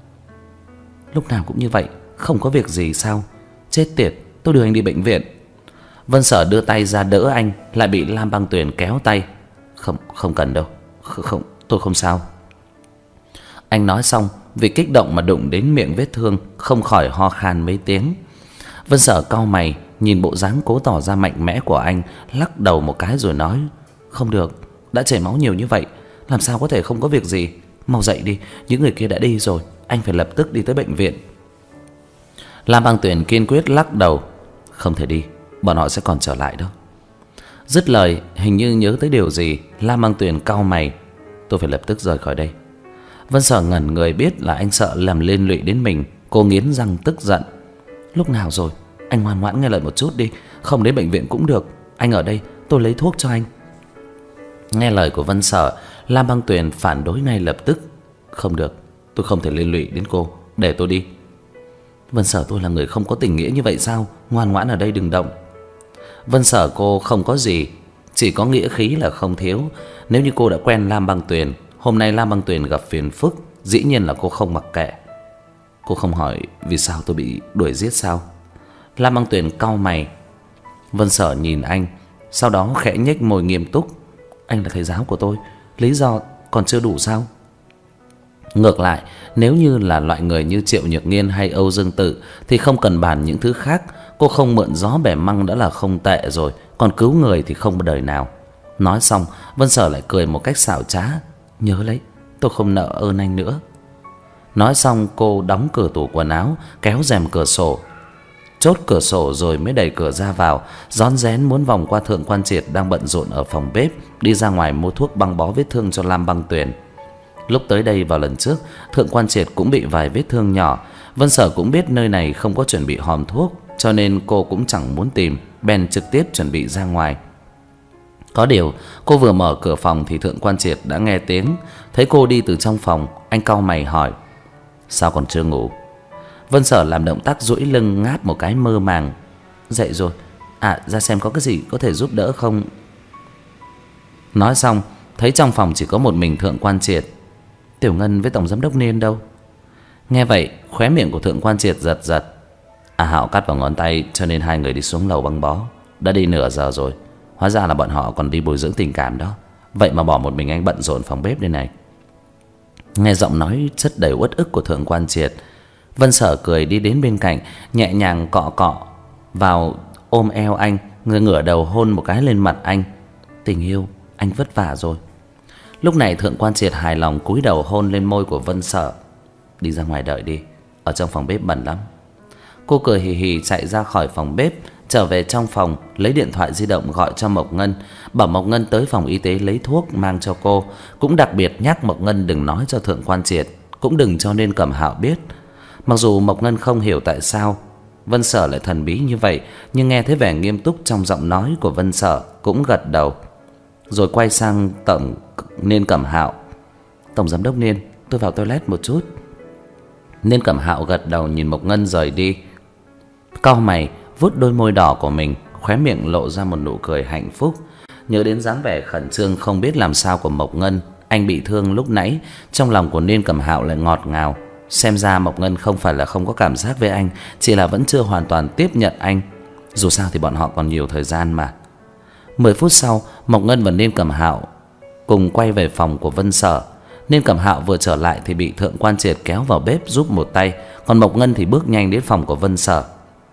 Lúc nào cũng như vậy, không có việc gì sao? Chết tiệt, tôi đưa anh đi bệnh viện. Vân Sở đưa tay ra đỡ anh, lại bị Lam Băng Tuyền kéo tay. Không, không cần đâu, không, không, tôi không sao. Anh nói xong, vì kích động mà đụng đến miệng vết thương, không khỏi ho khan mấy tiếng. Vân Sở cau mày, nhìn bộ dáng cố tỏ ra mạnh mẽ của anh, lắc đầu một cái rồi nói: Không được, đã chảy máu nhiều như vậy, làm sao có thể không có việc gì? Mau dậy đi, những người kia đã đi rồi, anh phải lập tức đi tới bệnh viện. Lam Băng Tuyền kiên quyết lắc đầu: Không thể đi, bọn họ sẽ còn trở lại đâu. Dứt lời, hình như nhớ tới điều gì, Lam Băng Tuyền cau mày: Tôi phải lập tức rời khỏi đây. Vân Sở ngẩn người, biết là anh sợ làm liên lụy đến mình. Cô nghiến răng tức giận: Lúc nào rồi? Anh ngoan ngoãn nghe lời một chút đi, không đến bệnh viện cũng được. Anh ở đây, tôi lấy thuốc cho anh. Nghe lời của Vân Sở, Lam Băng Tuyền phản đối ngay lập tức: Không được, tôi không thể liên lụy đến cô, để tôi đi. Vân Sở, tôi là người không có tình nghĩa như vậy sao? Ngoan ngoãn ở đây đừng động. Vân Sở, cô không có gì, chỉ có nghĩa khí là không thiếu. Nếu như cô đã quen Lam Băng Tuyền, hôm nay Lam Băng Tuyền gặp phiền phức, dĩ nhiên là cô không mặc kệ. Cô không hỏi vì sao tôi bị đuổi giết sao? Lam Băng Tuyền cau mày. Vân Sở nhìn anh, sau đó khẽ nhếch môi nghiêm túc: Anh là thầy giáo của tôi, lý do còn chưa đủ sao? Ngược lại, nếu như là loại người như Triệu Nhược Nghiên hay Âu Dương Tự thì không cần bàn những thứ khác. Cô không mượn gió bẻ măng đã là không tệ rồi, còn cứu người thì không đời nào. Nói xong, Vân Sở lại cười một cách xảo trá: Nhớ lấy, tôi không nợ ơn anh nữa. Nói xong, cô đóng cửa tủ quần áo, kéo rèm cửa sổ, chốt cửa sổ rồi mới đẩy cửa ra vào, rón rén muốn vòng qua Thượng Quan Triệt đang bận rộn ở phòng bếp, đi ra ngoài mua thuốc băng bó vết thương cho Lam Băng Tuyền. Lúc tới đây vào lần trước, Thượng Quan Triệt cũng bị vài vết thương nhỏ. Vân Sở cũng biết nơi này không có chuẩn bị hòm thuốc, cho nên cô cũng chẳng muốn tìm, bèn trực tiếp chuẩn bị ra ngoài. Có điều, cô vừa mở cửa phòng thì Thượng Quan Triệt đã nghe tiếng. Thấy cô đi từ trong phòng, anh cau mày hỏi: Sao còn chưa ngủ? Vân Sở làm động tác duỗi lưng ngáp một cái mơ màng: Dậy rồi, à ra xem có cái gì có thể giúp đỡ không. Nói xong, thấy trong phòng chỉ có một mình Thượng Quan Triệt. Tiểu Ngân với Tổng Giám đốc Niên đâu? Nghe vậy, khóe miệng của Thượng Quan Triệt giật giật. À Hạo cắt vào ngón tay, cho nên hai người đi xuống lầu băng bó. Đã đi nửa giờ rồi, hóa ra là bọn họ còn đi bồi dưỡng tình cảm đó. Vậy mà bỏ một mình anh bận rộn phòng bếp đây này. Nghe giọng nói chất đầy uất ức của Thượng Quan Triệt, Vân Sở cười đi đến bên cạnh, nhẹ nhàng cọ cọ vào ôm eo anh, người ngửa đầu hôn một cái lên mặt anh. Tình yêu, anh vất vả rồi. Lúc này Thượng Quan Triệt hài lòng cúi đầu hôn lên môi của Vân Sở. Đi ra ngoài đợi đi, ở trong phòng bếp bẩn lắm. Cô cười hì hì chạy ra khỏi phòng bếp, trở về trong phòng, lấy điện thoại di động gọi cho Mộc Ngân, bảo Mộc Ngân tới phòng y tế lấy thuốc mang cho cô. Cũng đặc biệt nhắc Mộc Ngân đừng nói cho Thượng Quan Triệt, cũng đừng cho Nên Cẩm Hạo biết. Mặc dù Mộc Ngân không hiểu tại sao Vân Sở lại thần bí như vậy, nhưng nghe thấy vẻ nghiêm túc trong giọng nói của Vân Sở cũng gật đầu. Rồi quay sang Tổng Nên Cẩm Hạo: Tổng Giám đốc Niên, tôi vào toilet một chút. Nên Cẩm Hạo gật đầu nhìn Mộc Ngân rời đi. Cau mày vuốt đôi môi đỏ của mình, khóe miệng lộ ra một nụ cười hạnh phúc. Nhớ đến dáng vẻ khẩn trương không biết làm sao của Mộc Ngân, anh bị thương lúc nãy, trong lòng của Nên Cẩm Hạo lại ngọt ngào. Xem ra Mộc Ngân không phải là không có cảm giác với anh, chỉ là vẫn chưa hoàn toàn tiếp nhận anh. Dù sao thì bọn họ còn nhiều thời gian mà. Mười phút sau, Mộc Ngân và Nên Cẩm Hạo cùng quay về phòng của Vân Sở. Nên Cẩm Hạo vừa trở lại thì bị Thượng Quan Triệt kéo vào bếp giúp một tay, còn Mộc Ngân thì bước nhanh đến phòng của Vân Sở.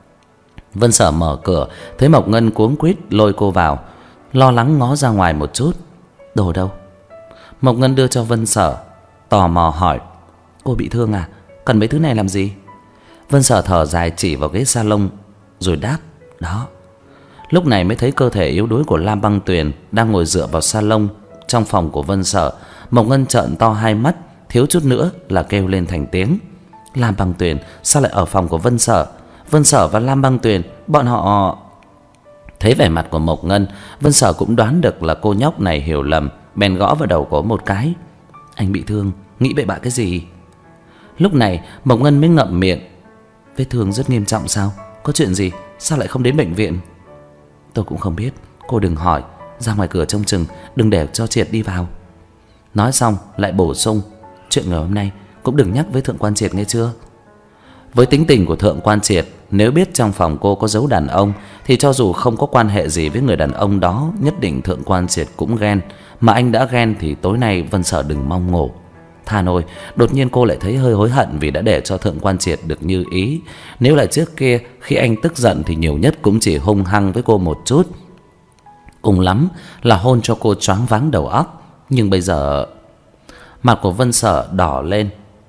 Vân Sở mở cửa, thấy Mộc Ngân cuống quýt lôi cô vào, lo lắng ngó ra ngoài một chút. Đồ đâu? Mộc Ngân đưa cho Vân Sở, tò mò hỏi: Cô bị thương à? Cần mấy thứ này làm gì? Vân Sở thở dài chỉ vào ghế salon rồi đáp: Đó. Lúc này mới thấy cơ thể yếu đuối của Lam Băng Tuyền đang ngồi dựa vào salon trong phòng của Vân Sở. Mộc Ngân trợn to hai mắt, thiếu chút nữa là kêu lên thành tiếng. Lam Băng Tuyền sao lại ở phòng của Vân Sở? Vân Sở và Lam Băng Tuyền Bọn họ... Thấy vẻ mặt của Mộc Ngân, Vân Sở cũng đoán được là cô nhóc này hiểu lầm, bèn gõ vào đầu cô một cái. Anh bị thương, nghĩ bậy bạ cái gì? Lúc này Mộc Ngân mới ngậm miệng. Vết thương rất nghiêm trọng sao? Có chuyện gì? Sao lại không đến bệnh viện? Tôi cũng không biết, cô đừng hỏi. Ra ngoài cửa trông chừng, đừng để cho Triệt đi vào. Nói xong lại bổ sung, chuyện ngày hôm nay cũng đừng nhắc với Thượng Quan Triệt nghe chưa? Với tính tình của Thượng Quan Triệt, nếu biết trong phòng cô có giấu đàn ông thì cho dù không có quan hệ gì với người đàn ông đó, nhất định Thượng Quan Triệt cũng ghen. Mà anh đã ghen thì tối nay Vân Sở đừng mong ngủ. Tha nôi, đột nhiên cô lại thấy hơi hối hận vì đã để cho Thượng Quan Triệt được như ý. Nếu là trước kia, khi anh tức giận thì nhiều nhất cũng chỉ hung hăng với cô một chút, cùng lắm là hôn cho cô choáng váng đầu óc. Nhưng bây giờ... Mặt của Vân Sở đỏ lên.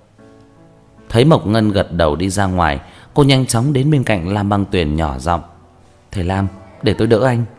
Thấy Mộc Ngân gật đầu đi ra ngoài, cô nhanh chóng đến bên cạnh Lam Băng Tuyền nhỏ giọng, thầy Lam, để tôi đỡ anh.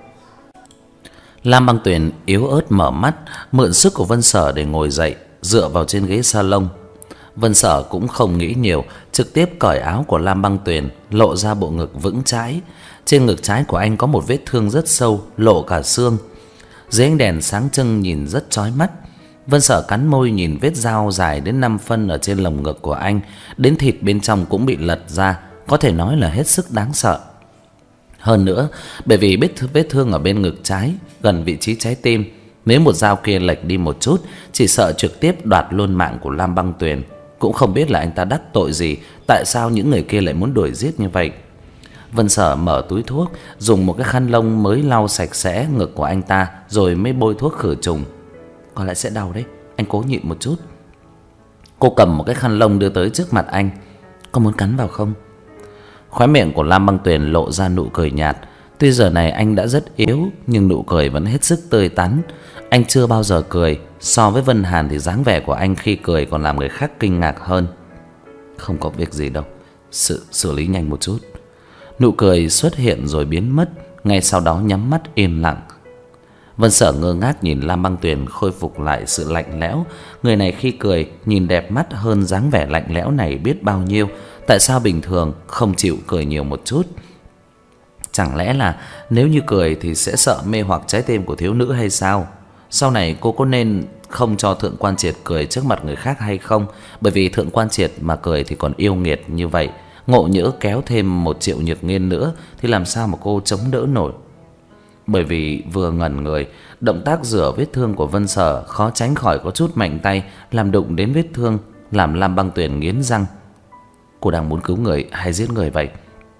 Lam Băng Tuyền yếu ớt mở mắt, mượn sức của Vân Sở để ngồi dậy, dựa vào trên ghế salon. Vân Sở cũng không nghĩ nhiều, trực tiếp cởi áo của Lam Băng Tuyền, lộ ra bộ ngực vững chãi. Trên ngực trái của anh có một vết thương rất sâu, lộ cả xương. Dưới ánh đèn sáng trưng nhìn rất chói mắt. Vân Sở cắn môi nhìn vết dao dài đến năm phân ở trên lồng ngực của anh, đến thịt bên trong cũng bị lật ra, có thể nói là hết sức đáng sợ. Hơn nữa, bởi vì vết vết thương ở bên ngực trái, gần vị trí trái tim, nếu một dao kia lệch đi một chút, chỉ sợ trực tiếp đoạt luôn mạng của Lam Băng Tuyền. Cũng không biết là anh ta đắc tội gì, tại sao những người kia lại muốn đuổi giết như vậy. Vân Sở mở túi thuốc, dùng một cái khăn lông mới lau sạch sẽ ngực của anh ta, rồi mới bôi thuốc khử trùng. Có lẽ sẽ đau đấy, anh cố nhịn một chút. Cô cầm một cái khăn lông đưa tới trước mặt anh. Có muốn cắn vào không? Khóe miệng của Lam Băng Tuyền lộ ra nụ cười nhạt. Tuy giờ này anh đã rất yếu, nhưng nụ cười vẫn hết sức tươi tắn. Anh chưa bao giờ cười. So với Vân Hàn thì dáng vẻ của anh khi cười còn làm người khác kinh ngạc hơn. Không có việc gì đâu, sự xử lý nhanh một chút. Nụ cười xuất hiện rồi biến mất, ngay sau đó nhắm mắt im lặng. Vân Sở ngơ ngác nhìn Lam Băng Tuyền khôi phục lại sự lạnh lẽo. Người này khi cười nhìn đẹp mắt hơn dáng vẻ lạnh lẽo này biết bao nhiêu. Tại sao bình thường không chịu cười nhiều một chút? Chẳng lẽ là nếu như cười thì sẽ sợ mê hoặc trái tim của thiếu nữ hay sao? Sau này cô có nên không cho Thượng Quan Triệt cười trước mặt người khác hay không? Bởi vì Thượng Quan Triệt mà cười thì còn yêu nghiệt như vậy, ngộ nhỡ kéo thêm một Triệu Nhược Nghiên nữa thì làm sao mà cô chống đỡ nổi? Bởi vì vừa ngẩn người, động tác rửa vết thương của Vân Sở khó tránh khỏi có chút mạnh tay, làm đụng đến vết thương, làm Lam Băng Tuyền nghiến răng. Cô đang muốn cứu người hay giết người vậy?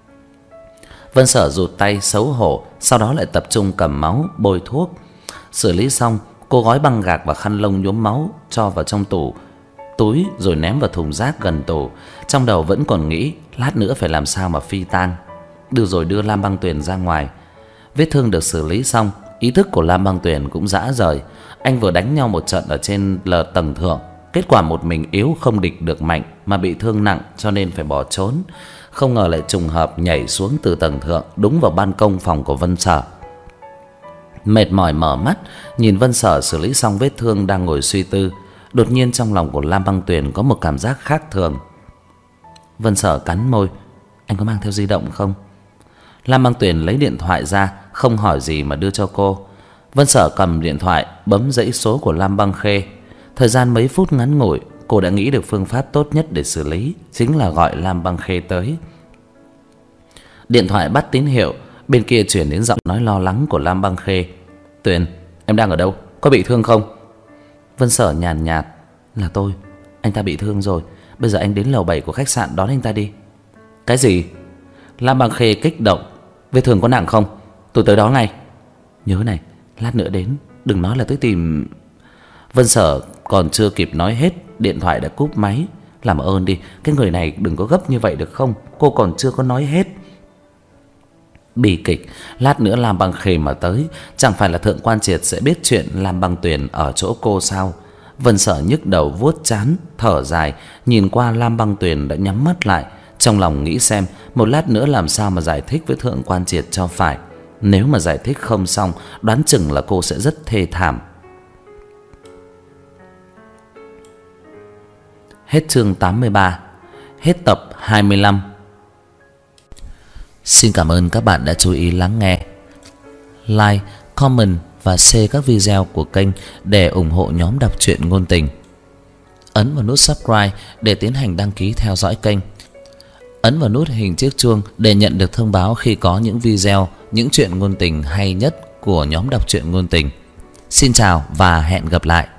Vân Sở rụt tay xấu hổ, sau đó lại tập trung cầm máu bôi thuốc. Xử lý xong, cô gói băng gạc và khăn lông nhuốm máu cho vào trong tủ túi rồi ném vào thùng rác gần tủ. Trong đầu vẫn còn nghĩ lát nữa phải làm sao mà phi tang. Được rồi, đưa Lam Băng Tuyền ra ngoài. Vết thương được xử lý xong, ý thức của Lam Băng Tuyền cũng rã rời. Anh vừa đánh nhau một trận ở trên lờ tầng thượng, kết quả một mình yếu không địch được mạnh mà bị thương nặng cho nên phải bỏ trốn. Không ngờ lại trùng hợp nhảy xuống từ tầng thượng đúng vào ban công phòng của Vân Sở. Mệt mỏi mở mắt, nhìn Vân Sở xử lý xong vết thương đang ngồi suy tư. Đột nhiên trong lòng của Lam Băng Tuyền có một cảm giác khác thường. Vân Sở cắn môi, anh có mang theo di động không? Lam Băng Tuyền lấy điện thoại ra, không hỏi gì mà đưa cho cô. Vân Sở cầm điện thoại, bấm dãy số của Lam Băng Khê. Thời gian mấy phút ngắn ngủi, cô đã nghĩ được phương pháp tốt nhất để xử lý, chính là gọi Lam Băng Khê tới. Điện thoại bắt tín hiệu, bên kia chuyển đến giọng nói lo lắng của Lam Băng Khê. Tuyền, em đang ở đâu? Có bị thương không? Vân Sở nhàn nhạt, là tôi. Anh ta bị thương rồi, bây giờ anh đến lầu bảy của khách sạn đón anh ta đi. Cái gì? Lam Băng Khê kích động. Vết thương có nặng không? Tôi tới đó ngay. Nhớ này, lát nữa đến, đừng nói là tới tìm... Vân Sở còn chưa kịp nói hết, điện thoại đã cúp máy. Làm ơn đi, cái người này đừng có gấp như vậy được không? Cô còn chưa có nói hết. Bi kịch, lát nữa Lam Băng Khê mà tới, chẳng phải là Thượng Quan Triệt sẽ biết chuyện Lam Băng Tuyền ở chỗ cô sao? Vân Sở nhức đầu vuốt trán, thở dài, nhìn qua Lam Băng Tuyền đã nhắm mắt lại, trong lòng nghĩ xem một lát nữa làm sao mà giải thích với Thượng Quan Triệt cho phải. Nếu mà giải thích không xong, đoán chừng là cô sẽ rất thê thảm. Hết chương tám mươi ba. Hết tập hai mươi lăm. Xin cảm ơn các bạn đã chú ý lắng nghe. Like, comment và share các video của kênh để ủng hộ nhóm đọc truyện ngôn tình. Ấn vào nút subscribe để tiến hành đăng ký theo dõi kênh. Ấn vào nút hình chiếc chuông để nhận được thông báo khi có những video, những truyện ngôn tình hay nhất của nhóm đọc truyện ngôn tình. Xin chào và hẹn gặp lại.